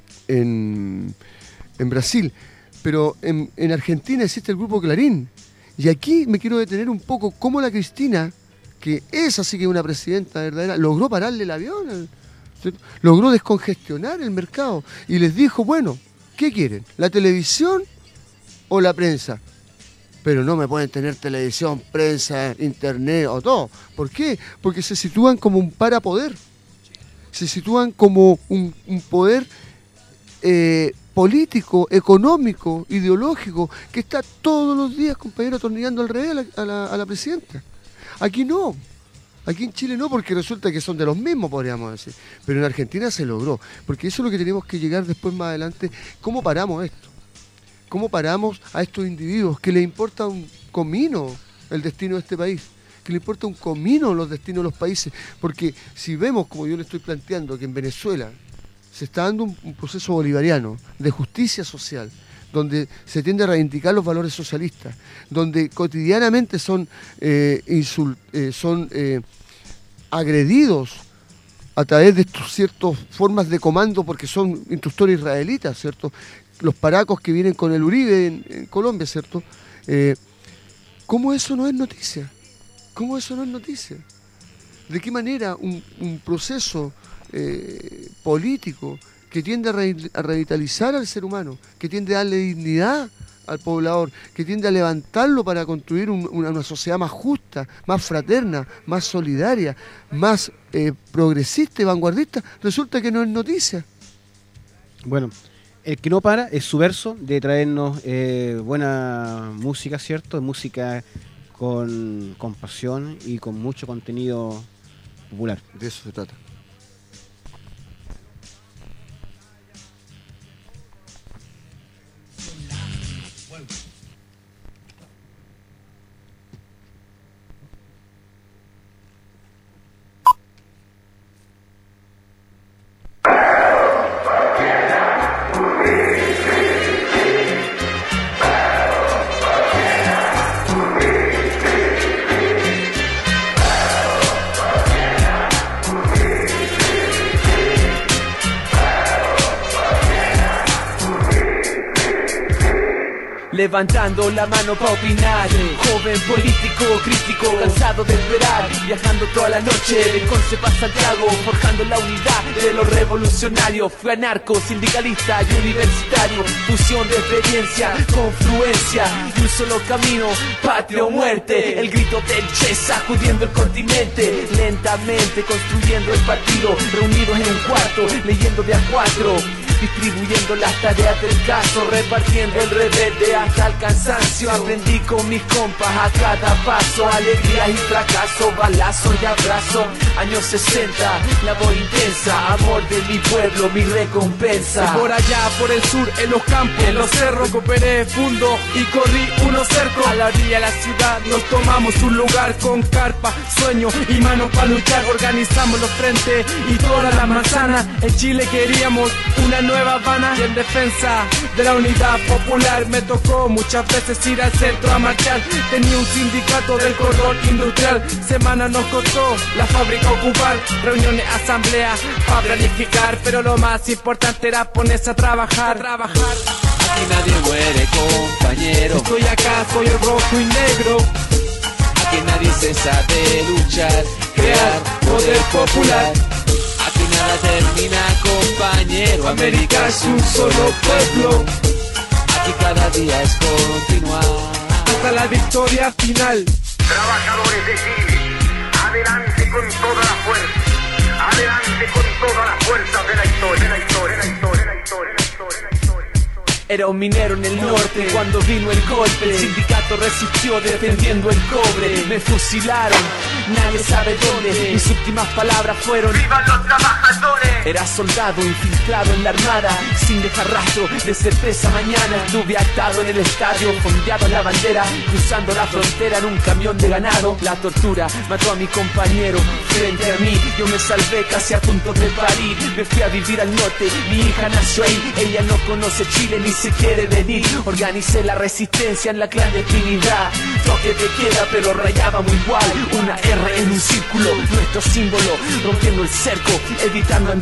en, en Brasil, pero en, en Argentina existe el grupo Clarín. Y aquí me quiero detener un poco cómo la Cristina que esa sí que es una presidenta verdadera, logró pararle el avión, ¿cierto? Logró descongestionar el mercado y les dijo, bueno, ¿qué quieren? ¿La televisión o la prensa? Pero no me pueden tener televisión, prensa, internet o todo. ¿Por qué? Porque se sitúan como un parapoder. Se sitúan como un, un poder eh, político, económico, ideológico, que está todos los días, compañero, atornillando al revés a la, a la, a la presidenta. Aquí no. Aquí en Chile no, porque resulta que son de los mismos, podríamos decir. Pero en Argentina se logró. Porque eso es lo que tenemos que llegar después, más adelante. ¿Cómo paramos esto? ¿Cómo paramos a estos individuos que les importa un comino el destino de este país? Que le importa un comino los destinos de los países. Porque si vemos, como yo le estoy planteando, que en Venezuela se está dando un, un proceso bolivariano de justicia social, donde se tiende a reivindicar los valores socialistas, donde cotidianamente son, eh, insult, eh, son eh, agredidos a través de estas ciertas formas de comando, porque son instructores israelitas, ¿cierto? Los paracos que vienen con el Uribe en, en Colombia, ¿cierto? Eh, ¿Cómo eso no es noticia? ¿Cómo eso no es noticia? ¿De qué manera un, un proceso eh, político que tiende a, re, a revitalizar al ser humano, que tiende a darle dignidad al poblador, que tiende a levantarlo para construir un, una, una sociedad más justa, más fraterna, más solidaria, más eh, progresista y vanguardista, resulta que no es noticia? Bueno, el que no para es Subverso, de traernos eh, buena música, ¿cierto? Música con, con pasión y con mucho contenido popular. De eso se trata. Levantando la mano pa' opinar, joven político, crítico, cansado de esperar, viajando toda la noche de Conce pa' Santiago, forjando la unidad de los revolucionarios. Fui anarco, sindicalista y universitario, fusión de experiencia, confluencia y un solo camino, patria o muerte. El grito del Che sacudiendo el continente, lentamente construyendo el partido, reunidos en un cuarto, leyendo de a cuatro, distribuyendo las tareas del caso, repartiendo el rebelde hasta el cansancio. Aprendí con mis compas a cada paso, alegría y fracaso, balazo y abrazo. Años sesenta, labor intensa, amor de mi pueblo, mi recompensa. Por allá, por el sur, en los campos, en los cerros, cooperé fundo y corrí unos cercos. A la orilla de la ciudad nos tomamos un lugar con carpa, sueño y manos para luchar. Organizamos los frentes y todas las manzanas. En Chile queríamos una nueva Habana y en defensa de la unidad popular me tocó muchas veces ir al centro a marchar. Tenía un sindicato del cordón industrial, semana nos costó la fábrica ocupar, reuniones, asambleas para planificar, pero lo más importante era ponerse a trabajar, trabajar. Aquí nadie muere, compañero. Estoy acá, soy el rojo y negro. Aquí nadie cesa de luchar, crear poder popular. Aquí nada termina, compañero. América es un solo pueblo. Aquí cada día es continuar hasta la victoria final. Trabajadores de Chile, adelante con toda la fuerza, adelante con todas las fuerzas de la historia, de la historia, de la historia, de la historia, de la historia, de la historia. Era un minero en el norte cuando vino el golpe. El sindicato resistió defendiendo el cobre. Me fusilaron, nadie sabe dónde. Mis últimas palabras fueron: ¡vivan los trabajadores! Era soldado infiltrado en la armada, sin dejar rastro de certeza mañana. Estuve atado en el estadio, fondeado en la bandera, cruzando la frontera en un camión de ganado. La tortura mató a mi compañero frente a mí. Yo me salvé casi a punto de parir. Me fui a vivir al norte, mi hija nació ahí. Ella no conoce Chile ni se quiere venir. Organicé la resistencia en la clandestinidad. Toque de queda pero rayábamos igual. Una R en un círculo, nuestro símbolo, rompiendo el cerco, evitando anti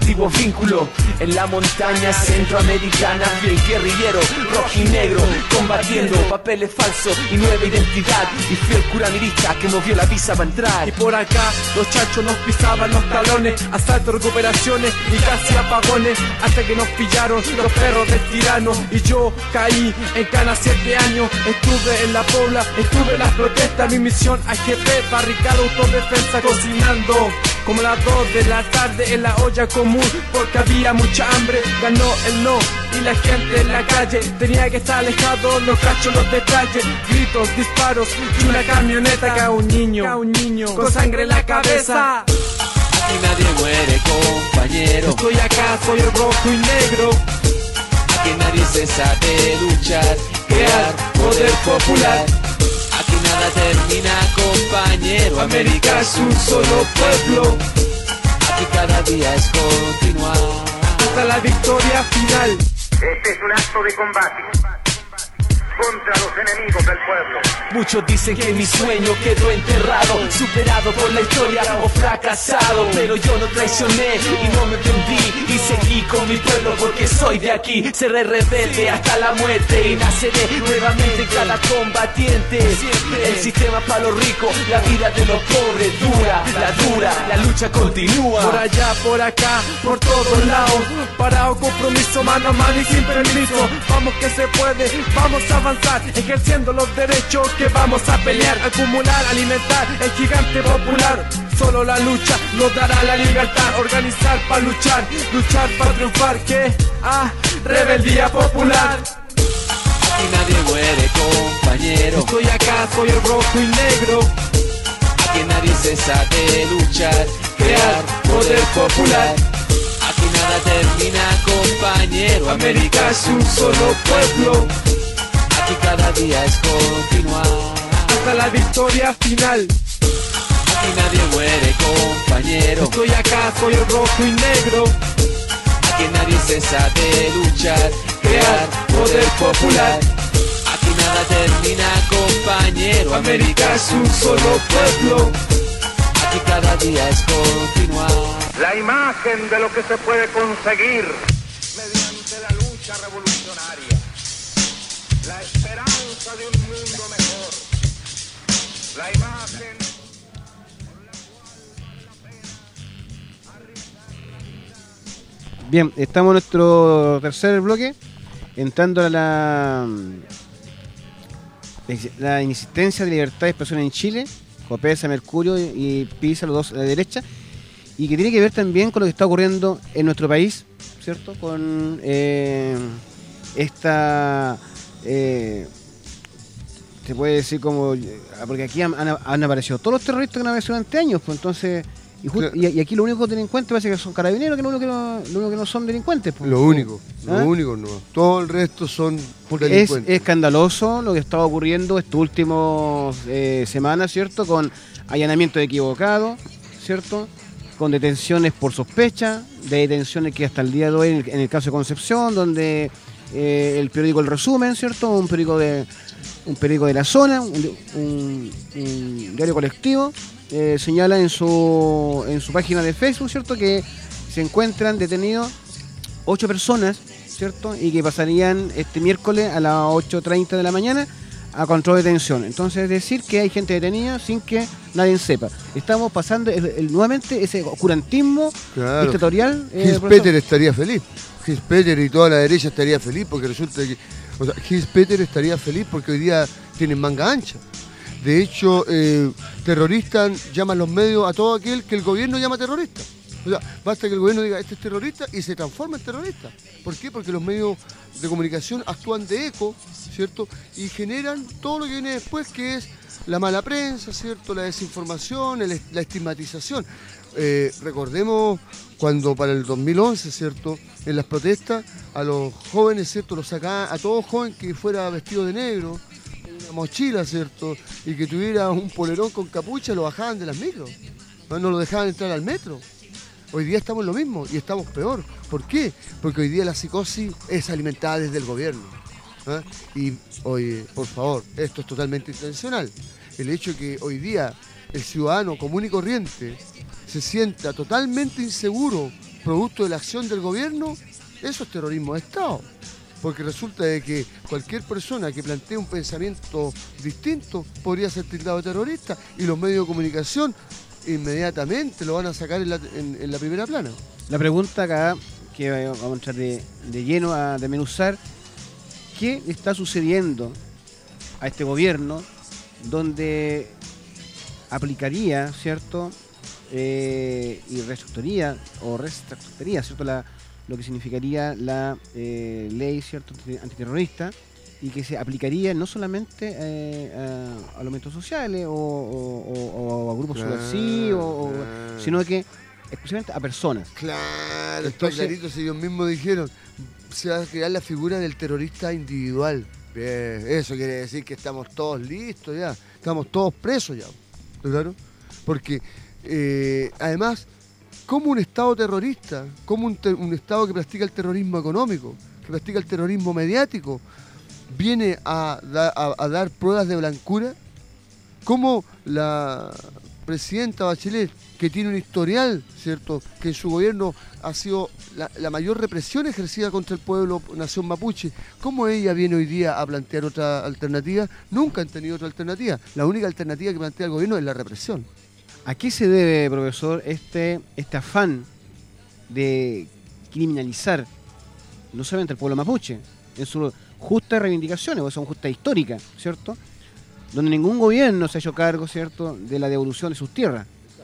antiguo vínculo. En la montaña centroamericana, fiel guerrillero, rojo y negro, combatiendo papeles falsos y nueva identidad. Y fiel curamirista que movió la visa para entrar. Y por acá los chachos nos pisaban los talones, asaltos, recuperaciones y casi apagones, hasta que nos pillaron los perros del tirano. Y yo caí en cana siete años, estuve en la Pobla, estuve en las protestas. Mi misión A G P, barricada, autodefensa, cocinando como las dos de la tarde en la olla común, porque había mucha hambre. Ganó el no y la gente en la calle tenía que estar alejado, los cachos, los detalles, gritos, disparos y una camioneta. Cae un niño, cae un niño con sangre en la cabeza. Aquí nadie muere, compañero. Estoy acá, soy el rojo y negro. Aquí nadie cesa de luchar, crear poder popular. Aquí nada termina, compañero. América es un solo pueblo. Aquí cada día es continuar hasta la victoria final. Este es un acto de combate contra los enemigos del pueblo. Muchos dicen que mi sueño quedó enterrado, superado por la historia o fracasado. Pero yo no traicioné y no me vendí, y seguí con mi pueblo porque soy de aquí. Seré rebelde hasta la muerte y naceré nuevamente en cada combatiente. El sistema para los ricos, la vida de los pobres dura, la dura, la lucha continúa. Por allá, por acá, por todos lados, parado, compromiso, mano a mano y sin permiso. Vamos que se puede, vamos a avanzar, ejerciendo los derechos que vamos a pelear, acumular, alimentar el gigante popular. Solo la lucha nos dará la libertad, organizar para luchar, luchar para triunfar. Que ah, rebeldía popular. Aquí nadie muere, compañero. Estoy acá, soy el rojo y negro. Aquí nadie cesa de luchar, crear poder popular. Aquí nada termina, compañero. América es un solo pueblo. Aquí cada día es continuar hasta la victoria final. Aquí nadie muere, compañero. Estoy acá, soy el rojo y negro. Aquí nadie cesa de luchar, crear poder popular. Aquí nada termina, compañero. América es un solo pueblo. Aquí cada día es continuar. La imagen de lo que se puede conseguir mediante la lucha revolucionaria. La esperanza de un mundo mejor. La imagen por la cual vale la pena. Bien, estamos en nuestro tercer bloque, entrando a la, la insistencia de libertad de expresión en Chile, Copesa, Mercurio y Pisa, los dos a la derecha, y que tiene que ver también con lo que está ocurriendo en nuestro país, ¿cierto? Con eh, esta... Eh, se puede decir como, porque aquí han, han, han aparecido todos los terroristas que han aparecido durante años, pues entonces, y, just, y, y aquí lo único delincuentes parece que son carabineros, que lo único que no, lo único que no son delincuentes. Pues. Lo único, ¿Ah? lo único no. Todo el resto son porque delincuentes. Es escandaloso lo que estaba ocurriendo estas últimas eh, semanas, ¿cierto? Con allanamientos equivocados, ¿cierto? Con detenciones por sospecha, de detenciones que hasta el día de hoy, en el, en el caso de Concepción, donde eh, el periódico El Resumen, ¿cierto? Un periódico de un periódico de la zona, un, un, un diario colectivo, eh, señala en su en su página de Facebook, ¿cierto? Que se encuentran detenidos ocho personas, ¿cierto? Y que pasarían este miércoles a las ocho treinta de la mañana a control de detención. Entonces, es decir que hay gente detenida sin que nadie sepa. Estamos pasando el, el, nuevamente ese oscurantismo claro. dictatorial. Eh, Gils-Peter estaría feliz. Gils-Peter y toda la derecha estaría feliz porque resulta que... O sea, Gils-Peter estaría feliz porque hoy día tienen manga ancha. De hecho, eh, terroristas llaman los medios a todo aquel que el gobierno llama terrorista. O sea, basta que el gobierno diga este es terrorista y se transforma en terrorista. ¿Por qué? Porque los medios de comunicación actúan de eco, ¿cierto? Y generan todo lo que viene después, que es la mala prensa, ¿cierto? La desinformación, el, la estigmatización. Eh, recordemos cuando para el dos mil once, ¿cierto? En las protestas, a los jóvenes, ¿cierto? Los sacaban, a todo joven que fuera vestido de negro, una mochila, ¿cierto? Y que tuviera un polerón con capucha, lo bajaban de las micros. No, no lo dejaban entrar al metro. Hoy día estamos en lo mismo y estamos peor. ¿Por qué? Porque hoy día la psicosis es alimentada desde el gobierno. ¿eh? Y hoy, por favor, esto es totalmente intencional. El hecho de que hoy día el ciudadano común y corriente se sienta totalmente inseguro producto de la acción del gobierno, eso es terrorismo de Estado. Porque resulta de que cualquier persona que plantee un pensamiento distinto podría ser tildado de terrorista y los medios de comunicación inmediatamente lo van a sacar en la, en, en la primera plana. La pregunta acá, que vamos a entrar de, de lleno a desmenuzar, ¿qué está sucediendo a este gobierno donde aplicaría, ¿cierto? Eh, y reestructuraría o reestructuraría, ¿cierto? La, lo que significaría la eh, ley, ¿cierto?, antiterrorista, y que se aplicaría no solamente eh, a, a los movimientos sociales o, o, o a grupos claro, subversivos, claro. sino que exclusivamente a personas. Claro, Entonces, está clarito, si ellos mismos dijeron, se va a crear la figura del terrorista individual. Bien, eso quiere decir que estamos todos listos ya, estamos todos presos ya, ¿claro? Porque eh, además, como un Estado terrorista, como un, ter un Estado que practica el terrorismo económico, que practica el terrorismo mediático, viene a, da a, a dar pruebas de blancura, como la presidenta Bachelet, que tiene un historial, ¿cierto?, que en su gobierno ha sido la, la mayor represión ejercida contra el pueblo nación mapuche, ¿cómo ella viene hoy día a plantear otra alternativa? Nunca han tenido otra alternativa. La única alternativa que plantea el gobierno es la represión. ¿A qué se debe, profesor, este, este afán de criminalizar no solamente al pueblo mapuche, en sus justas reivindicaciones, porque son justas históricas, ¿cierto?, donde ningún gobierno se ha hecho cargo, ¿cierto?, de la devolución de sus tierras?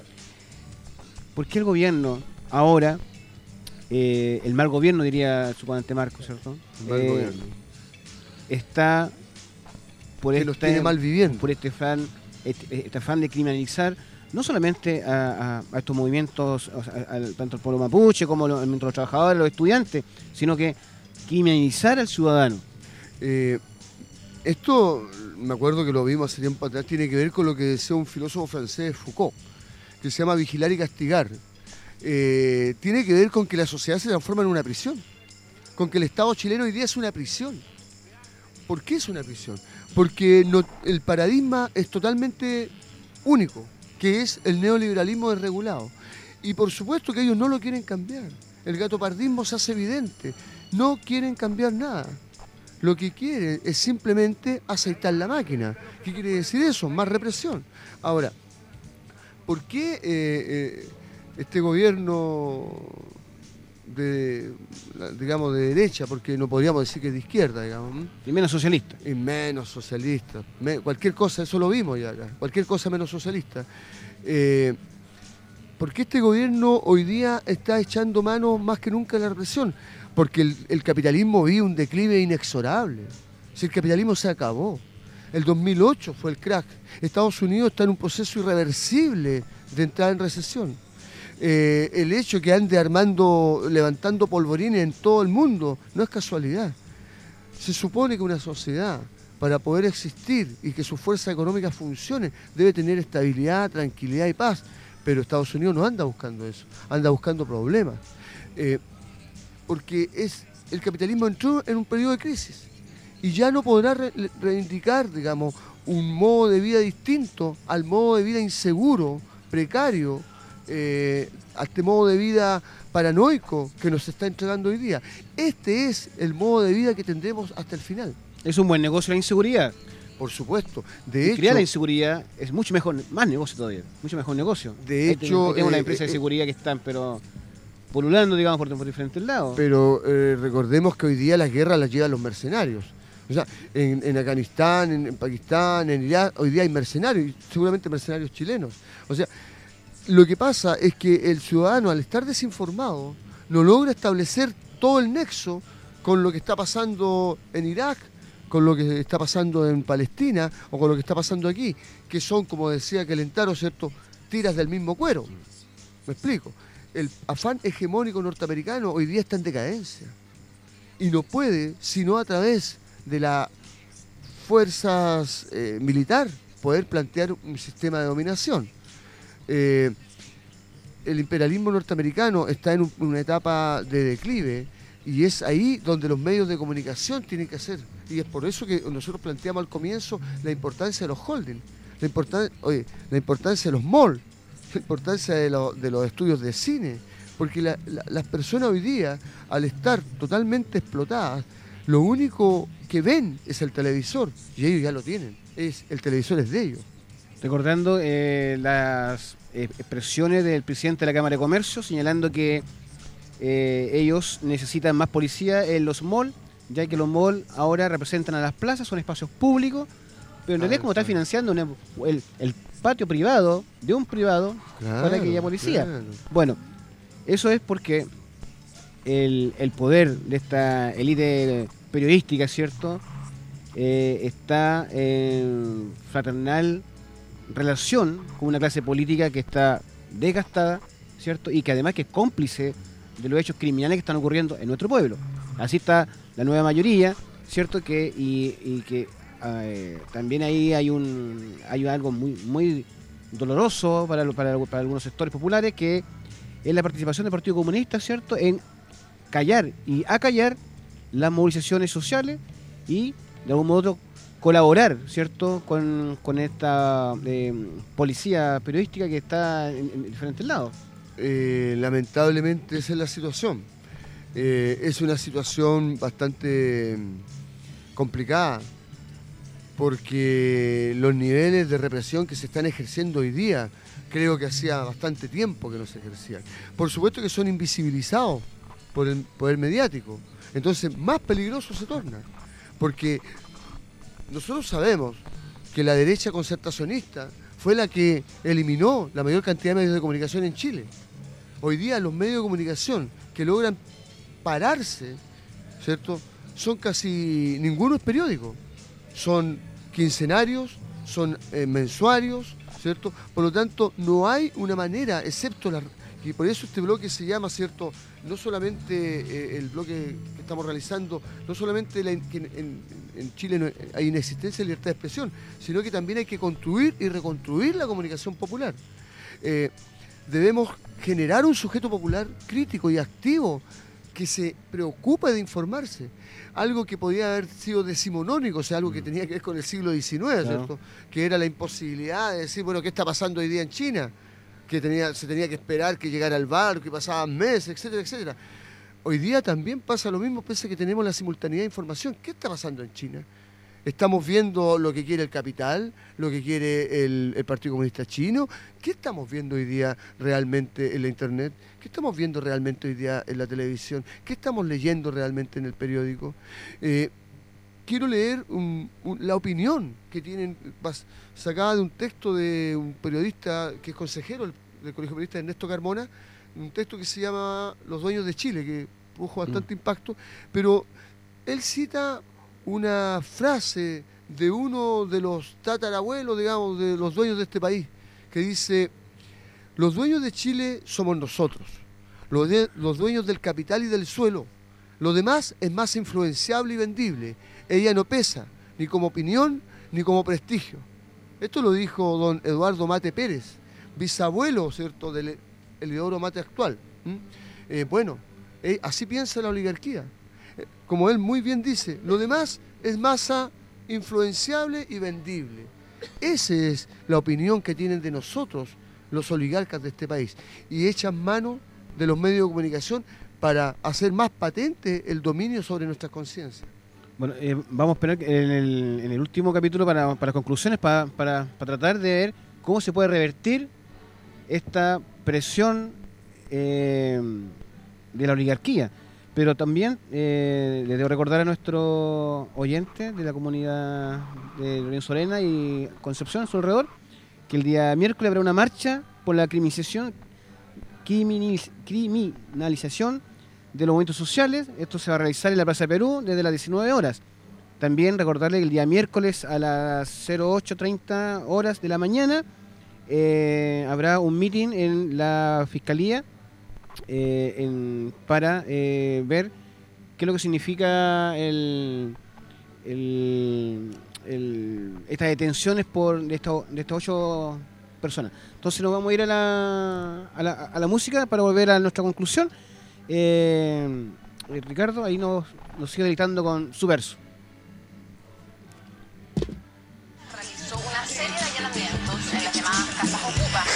¿Por qué el gobierno ahora, eh, el mal gobierno, diría su comandante Marco, ¿cierto?, El mal eh, gobierno. está por Que este, los tiene mal viviendo. por este afán, este, este afán de criminalizar no solamente a, a, a estos movimientos, o sea, a, a, tanto al pueblo mapuche como los, los trabajadores, los estudiantes, sino que criminalizar al ciudadano? Eh, esto, me acuerdo que lo vimos hace tiempo atrás, tiene que ver con lo que decía un filósofo francés, Foucault, que se llama vigilar y castigar. Eh, tiene que ver con que la sociedad se transforma en una prisión, con que el Estado chileno hoy día es una prisión. ¿Por qué es una prisión? Porque no, el paradigma es totalmente único, que es el neoliberalismo desregulado. Y por supuesto que ellos no lo quieren cambiar. El gatopardismo se hace evidente. No quieren cambiar nada. Lo que quieren es simplemente aceitar la máquina. ¿Qué quiere decir eso? Más represión. Ahora, ¿por qué eh, eh, este gobierno de, digamos, de derecha, porque no podríamos decir que es de izquierda, digamos, Y menos socialista. y menos socialista, me, cualquier cosa, eso lo vimos ya acá, cualquier cosa menos socialista, eh, ¿por qué este gobierno hoy día está echando mano más que nunca a la represión? Porque el, el capitalismo vive un declive inexorable. Si el capitalismo se acabó. El dos mil ocho fue el crack. Estados Unidos está en un proceso irreversible de entrar en recesión. Eh, el hecho que ande armando, levantando polvorines en todo el mundo, no es casualidad. Se supone que una sociedad, para poder existir y que su fuerza económica funcione, debe tener estabilidad, tranquilidad y paz. Pero Estados Unidos no anda buscando eso, anda buscando problemas. Eh, porque es, el capitalismo entró en un periodo de crisis y ya no podrá re, reivindicar, digamos, un modo de vida distinto al modo de vida inseguro, precario, eh, a este modo de vida paranoico que nos está entregando hoy día. Este es el modo de vida que tendremos hasta el final. Es un buen negocio la inseguridad. Por supuesto. De Y hecho, crear la inseguridad es mucho mejor, más negocio todavía, mucho mejor negocio. De Ahí hecho, tenemos, ahí tenemos eh, las empresas eh, de seguridad que están, pero pululando, digamos, por, por diferentes lados. pero eh, recordemos que hoy día las guerras las llevan los mercenarios. O sea, en, en Afganistán, en, en Pakistán, en Irak, hoy día hay mercenarios, y seguramente mercenarios chilenos. O sea, lo que pasa es que el ciudadano, al estar desinformado, no logra establecer todo el nexo con lo que está pasando en Irak, con lo que está pasando en Palestina o con lo que está pasando aquí, que son, como decía Calentaro, ¿cierto?, tiras del mismo cuero. ¿Me explico? El afán hegemónico norteamericano hoy día está en decadencia y no puede, sino a través de las fuerzas eh, militar, poder plantear un sistema de dominación. Eh, el imperialismo norteamericano está en un, una etapa de declive y es ahí donde los medios de comunicación tienen que hacer. Y es por eso que nosotros planteamos al comienzo la importancia de los holdings, la, importan oye, la importancia de los malls, la importancia de, lo, de los estudios de cine, porque la, la, las personas hoy día, al estar totalmente explotadas, lo único que ven es el televisor, y ellos ya lo tienen, es, el televisor es de ellos. Recordando eh, las eh, expresiones del presidente de la Cámara de Comercio, señalando que eh, ellos necesitan más policía en los malls, ya que los malls ahora representan a las plazas, son espacios públicos, pero en realidad es como está financiando una, el, el patio privado de un privado Claro, para que haya policía. claro. Bueno, eso es porque el, el poder de esta élite periodística, ¿cierto? Eh, está en fraternal relación con una clase política que está desgastada, ¿cierto? Y que además que es cómplice de los hechos criminales que están ocurriendo en nuestro pueblo. Así está la nueva mayoría, ¿cierto? Que y, y que eh, también ahí hay un hay algo muy muy doloroso para, para, para algunos sectores populares, que es la participación del Partido Comunista, ¿cierto? En callar y acallar las movilizaciones sociales y de algún modo otro colaborar, ¿cierto? Con, con esta eh, policía periodística que está en, en diferentes lados. Eh, lamentablemente esa es la situación. Eh, es una situación bastante complicada, porque los niveles de represión que se están ejerciendo hoy día, creo que hacía bastante tiempo que no se ejercían. Por supuesto que son invisibilizados por el poder mediático, entonces más peligroso se torna, porque nosotros sabemos que la derecha concertacionista fue la que eliminó la mayor cantidad de medios de comunicación en Chile. Hoy día los medios de comunicación que logran pararse, ¿cierto?, son casi ninguno es periódico. Son quincenarios, son eh, mensuarios, ¿cierto? Por lo tanto, no hay una manera, excepto la... Y por eso este bloque se llama, ¿cierto?, no solamente eh, el bloque que estamos realizando, no solamente la, que en, en, en Chile no hay inexistencia de libertad de expresión, sino que también hay que construir y reconstruir la comunicación popular. Eh, debemos generar un sujeto popular crítico y activo que se preocupa de informarse. Algo que podía haber sido decimonónico, o sea, algo que tenía que ver con el siglo diecinueve, claro, ¿cierto? Que era la imposibilidad de decir, bueno, ¿qué está pasando hoy día en China? Que tenía, se tenía que esperar que llegara el barco, que pasaban meses, etcétera, etcétera. Hoy día también pasa lo mismo, pese a que tenemos la simultaneidad de información. ¿Qué está pasando en China? ¿Estamos viendo lo que quiere el capital, lo que quiere el, el Partido Comunista Chino? ¿Qué estamos viendo hoy día realmente en la Internet? ¿Qué estamos viendo realmente hoy día en la televisión? ¿Qué estamos leyendo realmente en el periódico? Eh, quiero leer un, un, la opinión que tienen, sacada de un texto de un periodista que es consejero del, del Colegio Periodista, Ernesto Carmona, un texto que se llama Los Dueños de Chile, que produjo bastante mm. impacto, pero él cita una frase de uno de los tatarabuelos, digamos, de los dueños de este país, que dice: los dueños de Chile somos nosotros, los, de, los dueños del capital y del suelo, lo demás es más influenciable y vendible, ella no pesa, ni como opinión, ni como prestigio. Esto lo dijo don Eduardo Mate Pérez, bisabuelo, ¿cierto?, del Eleodoro Mate actual. ¿Mm? Eh, bueno, eh, así piensa la oligarquía. Como él muy bien dice, lo demás es masa influenciable y vendible. Esa es la opinión que tienen de nosotros los oligarcas de este país, y echan mano de los medios de comunicación para hacer más patente el dominio sobre nuestras conciencias. Bueno, eh, vamos a esperar en el, en el último capítulo para, para conclusiones, para, para, para tratar de ver cómo se puede revertir esta presión eh, de la oligarquía. Pero también eh, les debo recordar a nuestros oyentes de la comunidad de Lorenzo Arena y Concepción, a su alrededor, que el día miércoles habrá una marcha por la criminalización, criminalización de los movimientos sociales. Esto se va a realizar en la Plaza de Perú desde las diecinueve horas. También recordarle que el día miércoles a las cero ocho treinta horas de la mañana eh, habrá un meeting en la Fiscalía Eh, en, para eh, ver qué es lo que significa el, el, el, estas detenciones por de, esta, de estas ocho personas. Entonces nos vamos a ir a la, a la, a la música para volver a nuestra conclusión. Eh, Ricardo ahí nos, nos sigue dictando con su verso. Realizó una serie de allanamientos en las llamadas casas ocupas.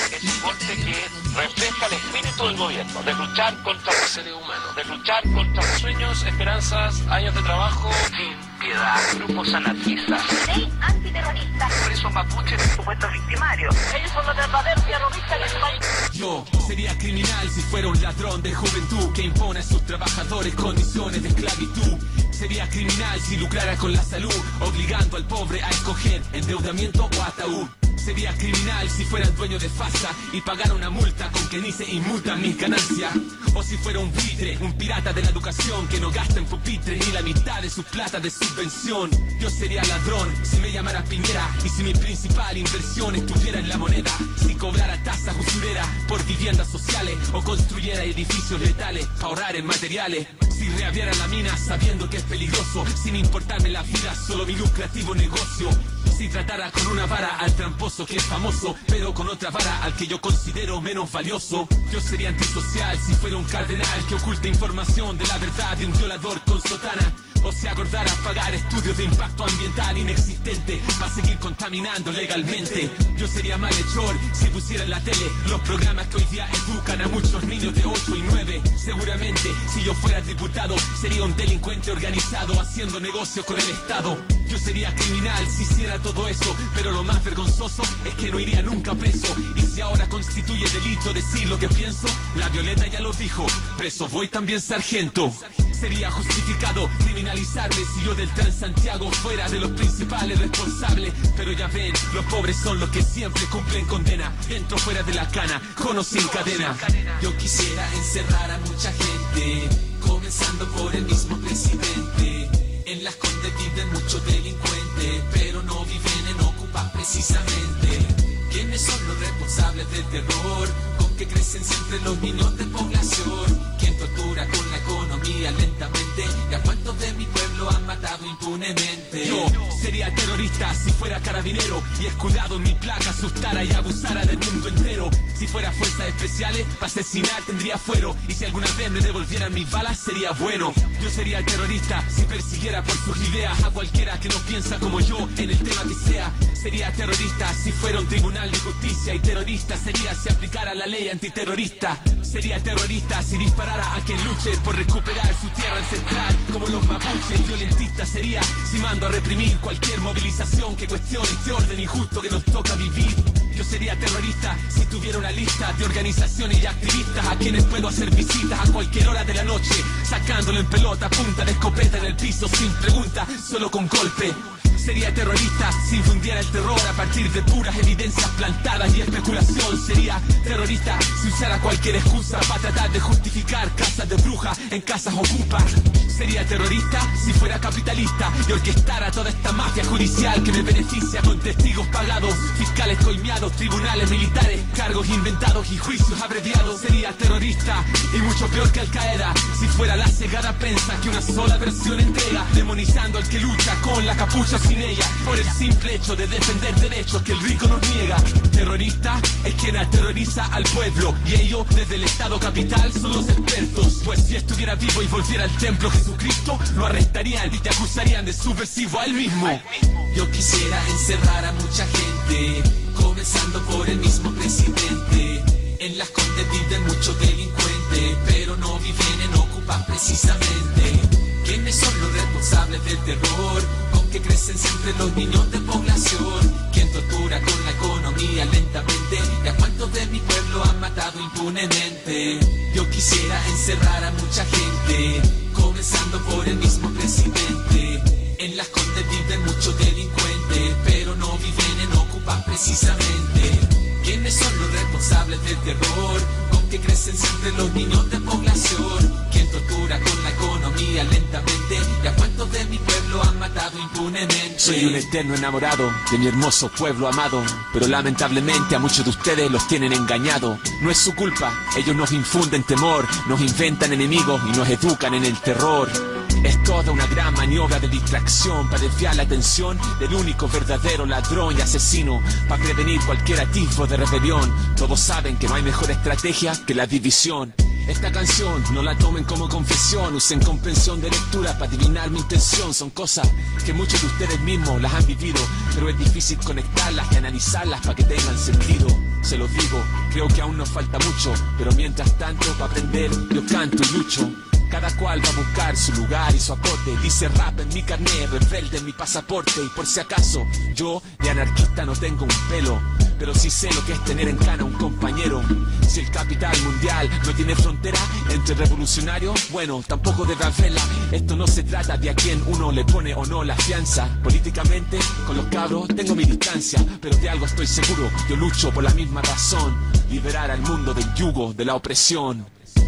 reporte que refleja el espíritu del gobierno, de luchar contra los seres humanos, de luchar contra sueños, esperanzas, años de trabajo, sin piedad, grupos anarquistas, ley antiterrorista, presos mapuches, supuestos victimarios. Ellos son los verdaderos terroristas de este país. Yo sería criminal si fuera un ladrón de juventud que impone a sus trabajadores condiciones de esclavitud. Sería criminal si lucrara con la salud, obligando al pobre a escoger endeudamiento o ataúd. Sería criminal si fuera el dueño de FASA y pagara una multa con que ni se inmutan mis ganancias. O si fuera un buitre, un pirata de la educación que no gasta en pupitre ni la mitad de su plata de subvención. Yo sería ladrón si me llamara Piñera y si mi principal inversión estuviera en la moneda. Si cobrara tasas usureras por viviendas sociales o construyera edificios letales para ahorrar en materiales. Si reabriera la mina sabiendo que es peligroso, sin importarme la vida, solo mi lucrativo negocio. Si tratara con una vara al tramposo que es famoso, pero con otra vara al que yo considero menos valioso. Yo sería antisocial si fuera un cardenal que oculta información de la verdad de un violador con sotana. O se acordara pagar estudios de impacto ambiental inexistente para seguir contaminando legalmente. Yo sería malhechor si pusiera en la tele los programas que hoy día educan a muchos niños de ocho y nueve. Seguramente si yo fuera diputado sería un delincuente organizado haciendo negocio con el Estado. Yo sería criminal si hiciera todo eso, pero lo más vergonzoso es que no iría nunca preso. Y si ahora constituye delito decir lo que pienso, la Violeta ya lo dijo, preso voy también, sargento. Sería justificado criminalizarme si yo del Transantiago fuera de los principales responsables. Pero ya ven, los pobres son los que siempre cumplen condena, dentro o fuera de la cana, con o sin cadena. Yo quisiera encerrar a mucha gente, comenzando por el mismo presidente. En las Condes viven muchos delincuentes, pero no viven en Ocupas precisamente. ¿Quiénes son los responsables del terror con que crecen siempre los niños de población? ¿Quién tortura con la economía lentamente? ¿Y a cuántos de mi pueblo han matado impunemente? Yo sería terrorista si fuera carabinero y escudado en mi placa asustara y abusara del mundo entero. Si fuera fuerzas especiales, para asesinar tendría fuero. Y si alguna vez me devolvieran mis balas sería bueno. Yo sería terrorista si persiguiera por sus ideas a cualquiera que no piensa como yo en el tema que sea. Sería terrorista si fuera un tribunal de justicia, y terrorista sería si aplicara la ley antiterrorista. Sería terrorista si disparara a quien luche por recuperar su tierra ancestral como los mapuches. Violentista sería si mando a reprimir cualquier movilización que cuestione este orden injusto que nos toca vivir. Yo sería terrorista si tuviera una lista de organizaciones y activistas a quienes puedo hacer visitas a cualquier hora de la noche, sacándolo en pelota, punta de escopeta en el piso sin pregunta, solo con golpe. Sería terrorista si infundiera el terror a partir de puras evidencias plantadas y especulación. Sería terrorista si usara cualquier excusa para tratar de justificar casas de brujas en casas ocupas. Sería terrorista si fuera capitalista y orquestara toda esta mafia judicial que me beneficia con testigos pagados, fiscales coimeados, tribunales militares, cargos inventados y juicios abreviados. Sería terrorista y mucho peor que Al Qaeda si fuera la cegada prensa que una sola versión entrega, demonizando al que lucha con la capucha sin ella, por el simple hecho de defender derechos que el rico nos niega. Terrorista es quien aterroriza al pueblo, y ellos desde el Estado capital son los expertos. Pues si estuviera vivo y volviera al templo Jesucristo, lo arrestarían y te acusarían de subversivo a él mismo. Yo quisiera encerrar a mucha gente, comenzando por el mismo presidente. En las Condes viven muchos delincuentes, pero no viven en Ocupas precisamente. ¿Quiénes son los responsables del terror con que crecen siempre los niños de población? ¿Quién tortura con la economía lentamente? ¿Y a cuántos de mi pueblo han matado impunemente? Yo quisiera encerrar a mucha gente, comenzando por el mismo presidente. En las Condes viven muchos delincuentes, pero no viven en Ocupas precisamente. ¿Quiénes son los responsables del terror con que crecen siempre los niños de población? ¿Quién tortura con la economía lentamente? ¿Y a cuántos de mi pueblo han matado impunemente? Soy un eterno enamorado de mi hermoso pueblo amado, pero lamentablemente a muchos de ustedes los tienen engañado. No es su culpa, ellos nos infunden temor, nos inventan enemigos y nos educan en el terror. Es toda una gran maniobra de distracción para desviar la atención del único verdadero ladrón y asesino, para prevenir cualquier atisbo de rebelión. Todos saben que no hay mejor estrategia que la división. Esta canción no la tomen como confesión, usen comprensión de lectura para adivinar mi intención. Son cosas que muchos de ustedes mismos las han vivido, pero es difícil conectarlas y analizarlas para que tengan sentido. se lo digo, creo que aún nos falta mucho, pero mientras tanto, para aprender, yo canto y lucho. Cada cual va a buscar su lugar y su aporte. Dice rap en mi carnet, rebelde en mi pasaporte. Y por si acaso, yo de anarquista no tengo un pelo, pero sí sé lo que es tener en cana un compañero. Si el capital mundial no tiene frontera entre revolucionarios, bueno, tampoco debe haberla. Esto no se trata de a quién uno le pone o no la fianza. Políticamente, con los cabros tengo mi distancia, pero de algo estoy seguro, yo lucho por la misma razón: liberar al mundo del yugo de la opresión.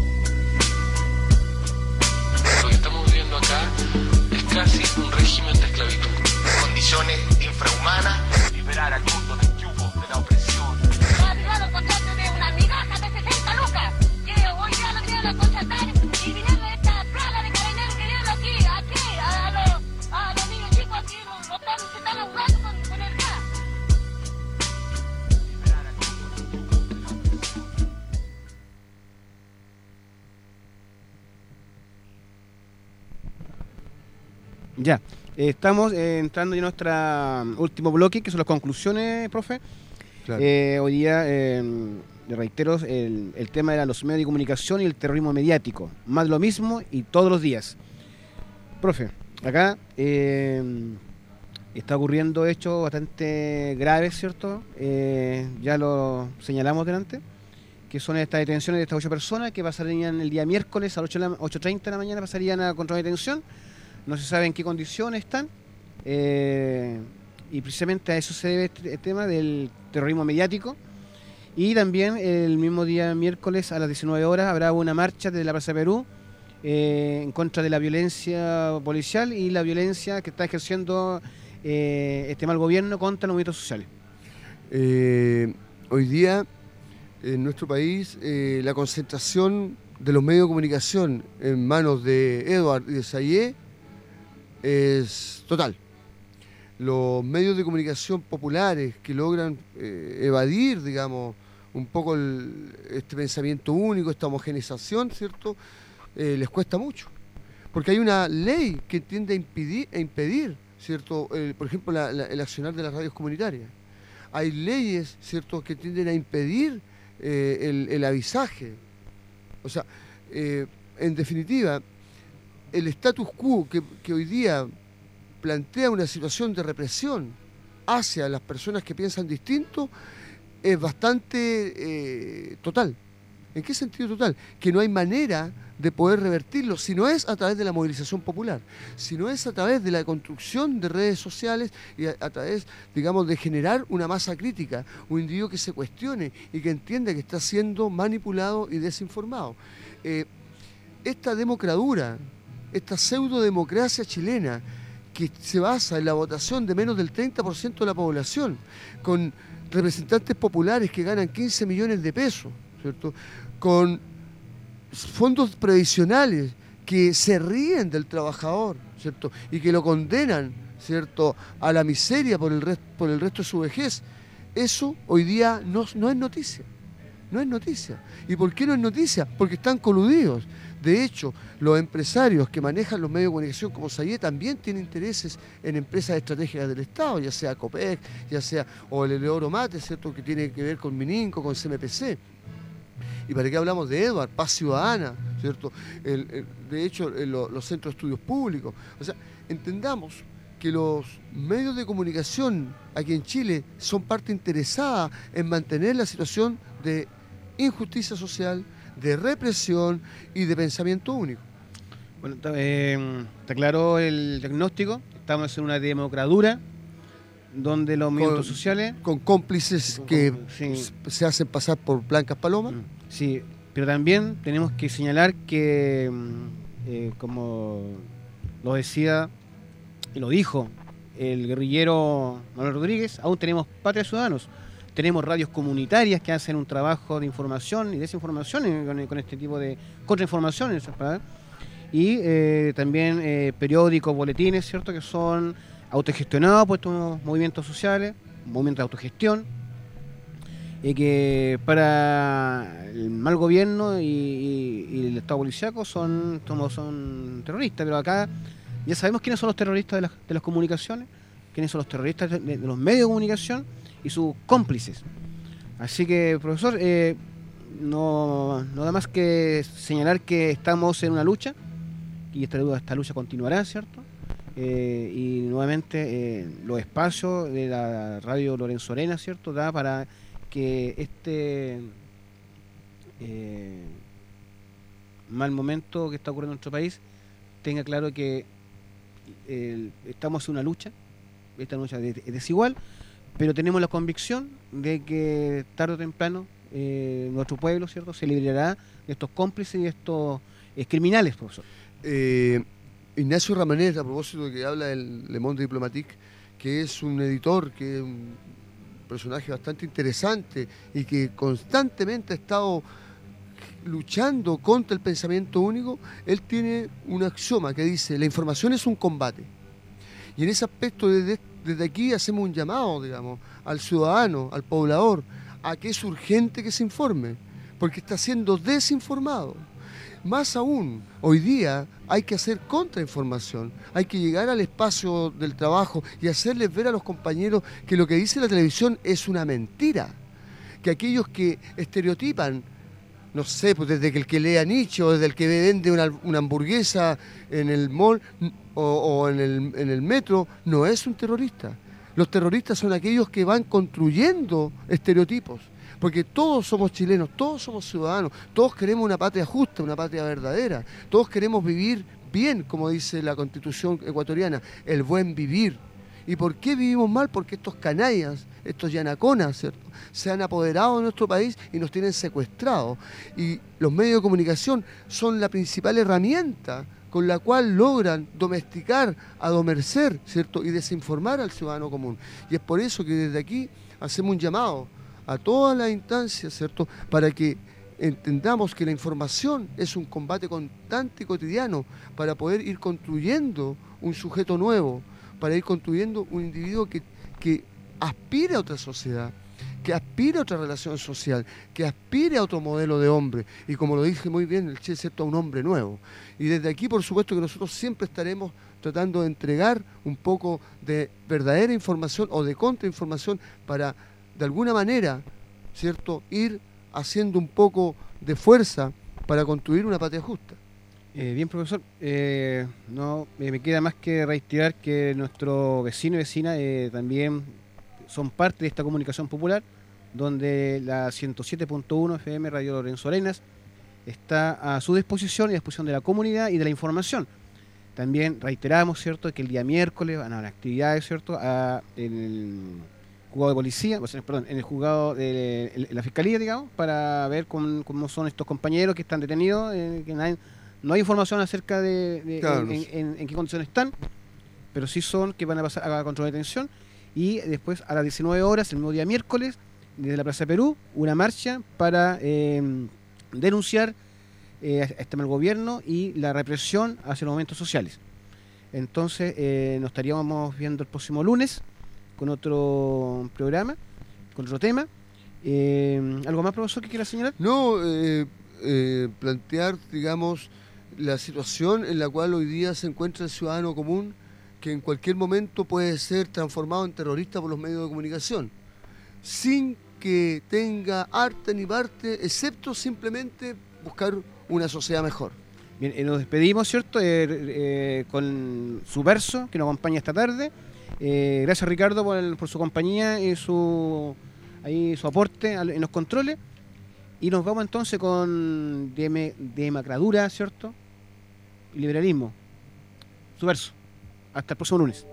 Lo que estamos viviendo acá es casi un régimen de esclavitud. Condiciones infrahumanas. Liberar al mundo del yugo de la opresión. Ha llegado el contrato de una migaja de sesenta lucas. Que hoy día lo vinieron a contratar y vinieron esta plaga de carabineros que vinieron aquí, aquí, a los, a los niños chicos aquí, los, los están, se están ahogando con, con el gas. Ya, eh, estamos eh, entrando en nuestro último bloque, que son las conclusiones, profe. Claro. Eh, hoy día, eh, le reitero, el, el tema era los medios de comunicación y el terrorismo mediático. Más de lo mismo y todos los días. Profe, acá eh, está ocurriendo hechos bastante graves, ¿cierto? Eh, ya lo señalamos delante, que son estas detenciones de estas ocho personas que pasarían el día miércoles a las ocho y treinta de la mañana, pasarían a control de detención. No se sabe en qué condiciones están, eh, y precisamente a eso se debe este tema del terrorismo mediático. Y también el mismo día miércoles a las diecinueve horas habrá una marcha desde la Plaza Perú eh, en contra de la violencia policial y la violencia que está ejerciendo eh, este mal gobierno contra los movimientos sociales. Eh, hoy día en nuestro país eh, la concentración de los medios de comunicación en manos de Edward y de Sayé es total. Los medios de comunicación populares que logran eh, evadir, digamos, un poco el, este pensamiento único, esta homogeneización, ¿cierto? Eh, les cuesta mucho. Porque hay una ley que tiende a impedir, a impedir ¿cierto? Eh, por ejemplo, la, la, el accionar de las radios comunitarias. Hay leyes, ¿cierto?, que tienden a impedir eh, el, el avisaje. O sea, eh, en definitiva, el status quo que, que hoy día plantea una situación de represión hacia las personas que piensan distinto es bastante eh, total. ¿En qué sentido total? Que no hay manera de poder revertirlo, si no es a través de la movilización popular, si no es a través de la construcción de redes sociales y a, a través, digamos, de generar una masa crítica, un individuo que se cuestione y que entienda que está siendo manipulado y desinformado. Eh, esta democradura, esta pseudo-democracia chilena, que se basa en la votación de menos del treinta por ciento de la población, con representantes populares que ganan quince millones de pesos, ¿cierto?, con fondos previsionales que se ríen del trabajador, ¿cierto?, y que lo condenan, ¿cierto?, a la miseria por el, resto, por el resto de su vejez. Eso hoy día no, no es noticia, no es noticia. ¿Y por qué no es noticia? Porque están coludidos. De hecho, los empresarios que manejan los medios de comunicación como Sayé también tienen intereses en empresas estratégicas del Estado, ya sea Copec, ya sea o el Eleodoro Mate, ¿cierto?, que tiene que ver con Mininco, con C M P C. ¿Y para qué hablamos de Edward? Paz Ciudadana, ¿cierto? El, el, de hecho, el, los centros de estudios públicos. O sea, entendamos que los medios de comunicación aquí en Chile son parte interesada en mantener la situación de injusticia social, de represión y de pensamiento único. Bueno, está, eh, está claro el diagnóstico. Estamos en una democradura donde los movimientos con, sociales... Con cómplices con, que sí. se hacen pasar por blancas palomas. Sí, pero también tenemos que señalar que, eh, como lo decía y lo dijo el guerrillero Manuel Rodríguez, aún tenemos Patria Ciudadanos. Tenemos radios comunitarias que hacen un trabajo de información y desinformación con, con este tipo de contrainformación, y eh, también eh, periódicos, boletines, ¿cierto?, que son autogestionados por estos movimientos sociales, movimientos de autogestión, y que para el mal gobierno y, y, y el Estado policíaco son, son terroristas. Pero acá ya sabemos quiénes son los terroristas de las, de las comunicaciones, quiénes son los terroristas de, de los medios de comunicación y sus cómplices. Así que, profesor, eh, no, no da más que señalar que estamos en una lucha y esta, esta lucha continuará, ¿cierto? Eh, y nuevamente eh, los espacios de la radio Lorenzo Arenas, ¿cierto?, da para que este eh, mal momento que está ocurriendo en nuestro país tenga claro que eh, estamos en una lucha, esta lucha es desigual, pero tenemos la convicción de que tarde o temprano eh, nuestro pueblo, ¿cierto?, se librará de estos cómplices y de estos eh, criminales, profesor. Eh, Ignacio Ramonet, a propósito de que habla del Le Monde Diplomatique, que es un editor, que es un personaje bastante interesante y que constantemente ha estado luchando contra el pensamiento único, él tiene un axioma que dice: la información es un combate. Y en ese aspecto, desde, desde aquí hacemos un llamado, digamos, al ciudadano, al poblador, a que es urgente que se informe, porque está siendo desinformado. Más aún, hoy día hay que hacer contrainformación, hay que llegar al espacio del trabajo y hacerles ver a los compañeros que lo que dice la televisión es una mentira, que aquellos que estereotipan, no sé, pues desde el que lee a Nietzsche o desde el que vende una, una hamburguesa en el mall o, o en, el, en el metro, no es un terrorista. Los terroristas son aquellos que van construyendo estereotipos. Porque todos somos chilenos, todos somos ciudadanos, todos queremos una patria justa, una patria verdadera, todos queremos vivir bien, como dice la Constitución ecuatoriana, el buen vivir. ¿Y por qué vivimos mal? Porque estos canallas, estos yanaconas, ¿cierto?, se han apoderado de nuestro país y nos tienen secuestrados. Y los medios de comunicación son la principal herramienta con la cual logran domesticar, adormecer, ¿cierto?, y desinformar al ciudadano común. Y es por eso que desde aquí hacemos un llamado a todas las instancias, ¿cierto?, para que entendamos que la información es un combate constante y cotidiano para poder ir construyendo un sujeto nuevo, para ir construyendo un individuo que, que aspire a otra sociedad, que aspire a otra relación social, que aspire a otro modelo de hombre, y como lo dije muy bien el Che, ¿cierto?, a un hombre nuevo. Y desde aquí, por supuesto, que nosotros siempre estaremos tratando de entregar un poco de verdadera información o de contrainformación para, de alguna manera, ¿cierto?, ir haciendo un poco de fuerza para construir una patria justa. Eh, bien, profesor, eh, no eh, me queda más que reiterar que nuestro vecino y vecina eh, también son parte de esta comunicación popular, donde la ciento siete punto uno F M Radio Lorenzo Arenas está a su disposición y a disposición de la comunidad y de la información. También reiteramos, ¿cierto?, que el día miércoles van a haber actividades, ¿cierto?, a, en el juzgado de policía, o sea, perdón, en el juzgado de, de la fiscalía, digamos, para ver cómo, cómo son estos compañeros que están detenidos, eh, que nadie, no hay información acerca de, de claro, en, en, en, en qué condiciones están, pero sí son que van a pasar a control de detención. Y después a las diecinueve horas, el mismo día miércoles, desde la Plaza Perú, una marcha para eh, denunciar eh, este mal gobierno y la represión hacia los movimientos sociales. Entonces eh, nos estaríamos viendo el próximo lunes con otro programa, con otro tema. Eh, ¿Algo más, profesor, que quiera señalar? No, eh, eh, plantear, digamos, la situación en la cual hoy día se encuentra el ciudadano común, que en cualquier momento puede ser transformado en terrorista por los medios de comunicación, sin que tenga arte ni parte, excepto simplemente buscar una sociedad mejor. Bien, eh, nos despedimos, ¿cierto?, eh, eh, con su verso, que nos acompaña esta tarde. Eh, gracias, Ricardo, por, el, por su compañía y su, ahí, su aporte al, en los controles. Y nos vamos entonces con dem demacradura, ¿cierto?, y liberalismo. Su verso. Hasta el próximo lunes.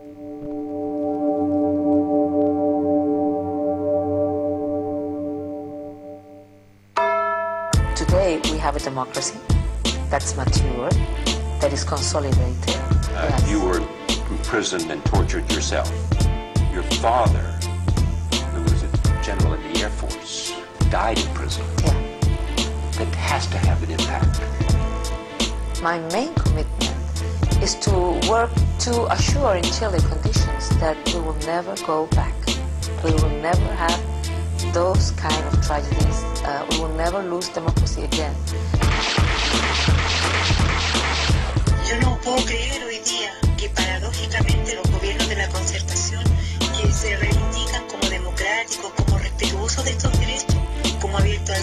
Today we have a democracy that's mature, that is consolidated. Uh, yes. You were imprisoned and tortured yourself. Your father, who was a general in the Air Force, died in prison. Yeah. That has to have an impact. My main commitment is to work to assure in Chile conditions that we will never go back. We will never have those kind of tragedies. Uh, we will never lose democracy again. Yo no puedo creer hoy día que paradójicamente los gobiernos de la concertación, que se reivindican como democráticos, como respetuosos de estos derechos,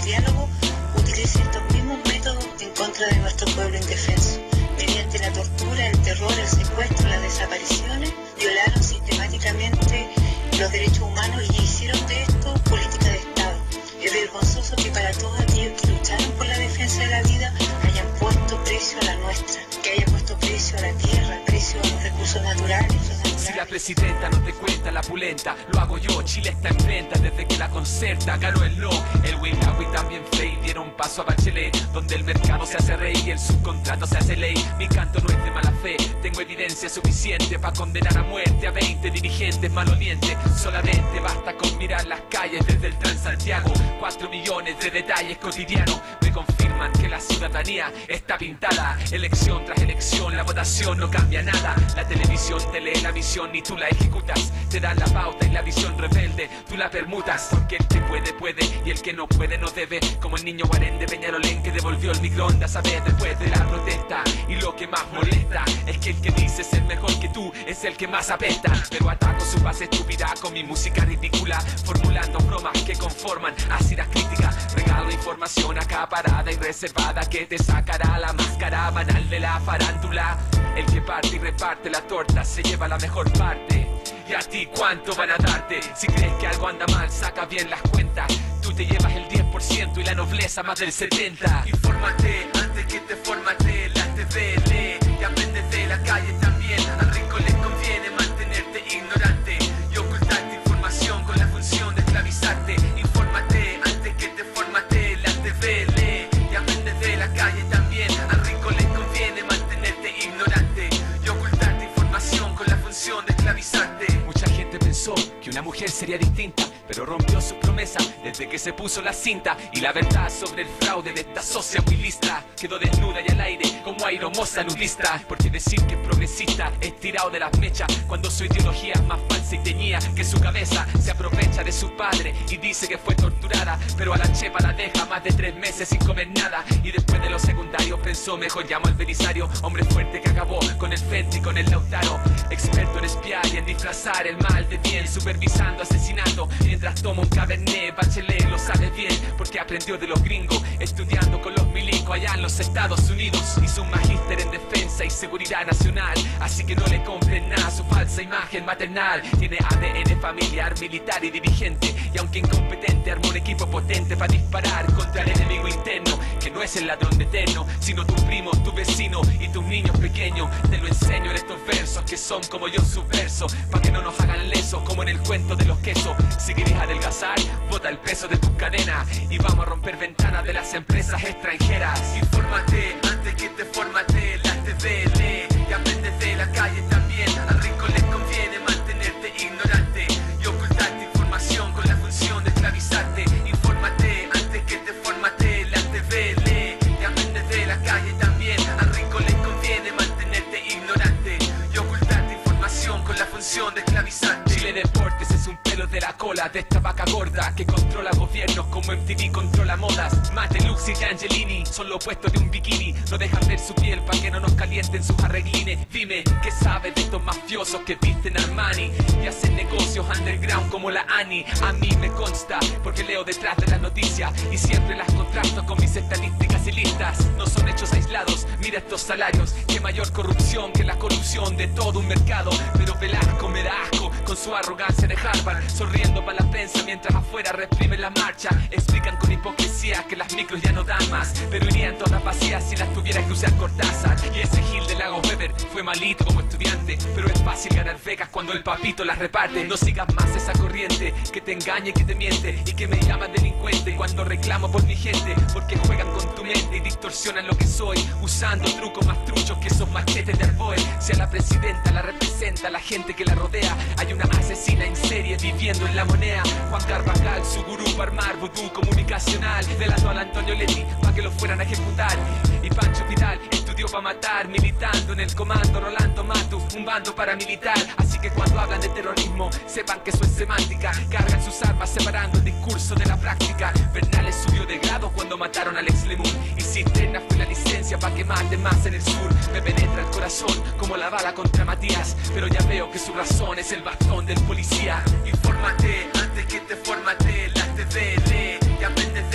diálogo, utiliza estos mismos métodos en contra de nuestro pueblo indefenso. Mediante la tortura, el terror, el secuestro, las desapariciones, violaron sistemáticamente los derechos humanos y hicieron de esto política de Estado. Es vergonzoso que para todos aquellos que lucharon por la defensa de la vida hayan puesto precio a la nuestra, que hayan puesto precio a la tierra, precio a los recursos naturales. Si la presidenta no te cuenta la pulenta, lo hago yo, Chile está en venta desde que la concerta ganó el no. El Winnawi también fue y dieron paso a Bachelet, donde el mercado se hace rey y el subcontrato se hace ley. Mi canto no es de mala fe, tengo evidencia suficiente para condenar a muerte a veinte dirigentes malolientes. Solamente basta con mirar las calles desde el Transantiago. Cuatro millones de detalles cotidianos me confirman que la ciudadanía está pintada. Elección tras elección, la votación no cambia nada. La televisión te lee la visión y tú la ejecutas. Te dan la pauta y la visión rebelde tú la permutas. Porque el que puede, puede y el que no puede, no debe. Como el niño Guarén de Peñarolén que devolvió el microondas a ver después de la protesta. Y lo que más molesta es que el que dice ser mejor que tú es el que más apesta. Pero ataco su base estúpida con mi música ridícula, formulando bromas que conforman ácidas críticas. Regalo información acaparada y reservada que te sacará la máscara banal de la farándula. El que parte y reparte la torta se lleva la mejor parte. ¿Y a ti cuánto van a darte? Si crees que algo anda mal, saca bien las cuentas. Tú te llevas el diez por ciento y la nobleza más del setenta por ciento. Infórmate antes que te formate. La T V lee y aprende de la calle también. Al rico le conviene mantenerte ignorante y ocultarte información con la función de esclavizarte. Infórmate antes que te formate. La T V lee y aprende de la calle también. Al rico le conviene mantenerte ignorante y ocultarte información con la función de esclavizarte. Mucha gente pensó que una mujer sería distinta, pero rompió su promesa desde que se puso la cinta. Y la verdad sobre el fraude de esta socia muy lista quedó desnuda y al aire como aeromoza nudista. Porque decir que es progresista es tirado de las mechas, cuando su ideología es más falsa y teñida que su cabeza. Se aprovecha de su padre y dice que fue torturada, pero a la chepa la deja más de tres meses sin comer nada. Y después de los secundarios pensó mejor llamo al Belisario, hombre fuerte que acabó con el Fenty y con el Lautaro. Experto en espiar y en disfrazar el mal de bien, supervisando asesinato mientras toma un cabernet. Bachelet lo sabe bien porque aprendió de los gringos, estudiando con los milicos allá en los Estados Unidos. Hizo un magíster en defensa y seguridad nacional, así que no le compren nada su falsa imagen maternal. Tiene A D N familiar, militar y dirigente, y aunque incompetente armó un equipo potente para disparar contra el enemigo interno, que no es el ladrón de eterno, sino tu primo, tu vecino y tus niños pequeños. Te lo enseño en estos versos que son como yo subverso, pa' que no nos hagan lesos como en el cuento de los quesos. Si quieres adelgazar, bota el peso de tus cadenas y vamos a romper ventanas de las empresas extranjeras. Infórmate antes que te formate. La T V lee y aprende de la calle también. Al rico les conviene mantenerte ignorante y ocultarte información con la función de esclavizarte. Infórmate antes que te formate. La T V lee y aprende de la calle también. Al rico les conviene mantenerte ignorante y ocultarte información con la función de esclavizarte. Chile Deportes es un pelo de la cola de esta vaca gorda que controla gobiernos como M T V controla modas. Mate, Luxi y Angelini son lo opuesto de un bikini, no dejan ver su piel pa' que no nos calienten sus arreglines. Dime, ¿qué sabes de estos mafiosos que visten Armani y hacen negocios underground como la Ani? A mí me consta porque leo detrás de las noticias y siempre las contrasto con mis estadísticas y listas. No son hechos aislados, mira estos salarios, que mayor corrupción que la corrupción de todo un mercado. Pero Velasco me da asco con su arrogancia de Harvard, sonriendo para la prensa mientras afuera reprimen la marcha. Explican con hipocresía que las micros ya no dan más, pero irían todas vacías si las tuviera que usar Cortázar. Y ese Gil de Lagos Weber fue malito como estudiante, pero es fácil ganar becas cuando el papito las reparte. No sigas más esa corriente que te engaña y que te miente y que me llaman delincuente cuando reclamo por mi gente, porque juegan con tu mente y distorsionan lo que soy, usando trucos más truchos que esos machetes de Arboe. Si a la presidenta la representa la gente que la rodea, hay una asesina en serie viviendo en la moneda. Juan Carvajal, su gurú para armar vudú comunicacional, delató al Antonio Leti pa' que lo fueran a ejecutar. Y Pancho Vidal estudió pa' matar, militando en el comando Rolando Matus, un bando paramilitar. Así que cuando hablan de terrorismo, sepan que eso es semántica. Cargan sus armas separando el discurso de la práctica. Bernales subió de grado cuando mataron a Alex Lemun, y Cisterna fue la licencia pa' que maten más en el sur. Me penetra el corazón como la bala contra Matías, pero ya veo que su razón es el bastón del policía. Infórmate antes que te formate. La T V lee y aprende de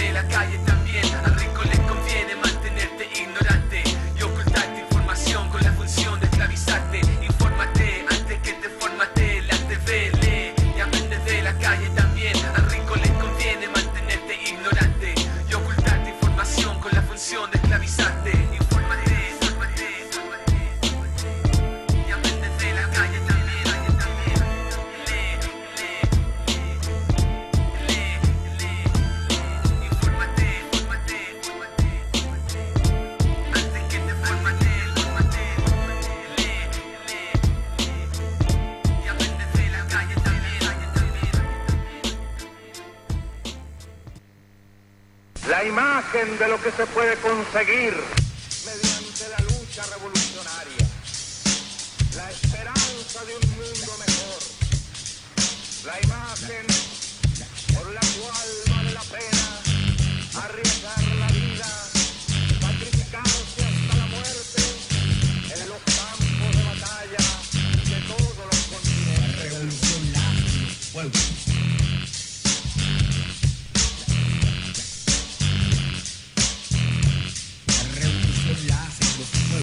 de la calle también. Al rico le conviene mantenerte ignorante y ocultarte información con la función de esclavizarte. Infórmate antes que te formate. La T V lee y aprende de la calle también. Al rico le conviene mantenerte ignorante y ocultarte información con la función de esclavizarte. Infórmate, infórmate, infórmate, infórmate. Y aprende de la calle también, calle también. Lee, lee, lee, lee, lee. Infórmate, infórmate, infórmate, infórmate. Antes que te formate, infórmate, lee, lee, lee. Y aprende de la calle también, calle también. La imagen de lo que se puede conseguir mediante la lucha revolucionaria, la esperanza de un mundo mejor, la imagen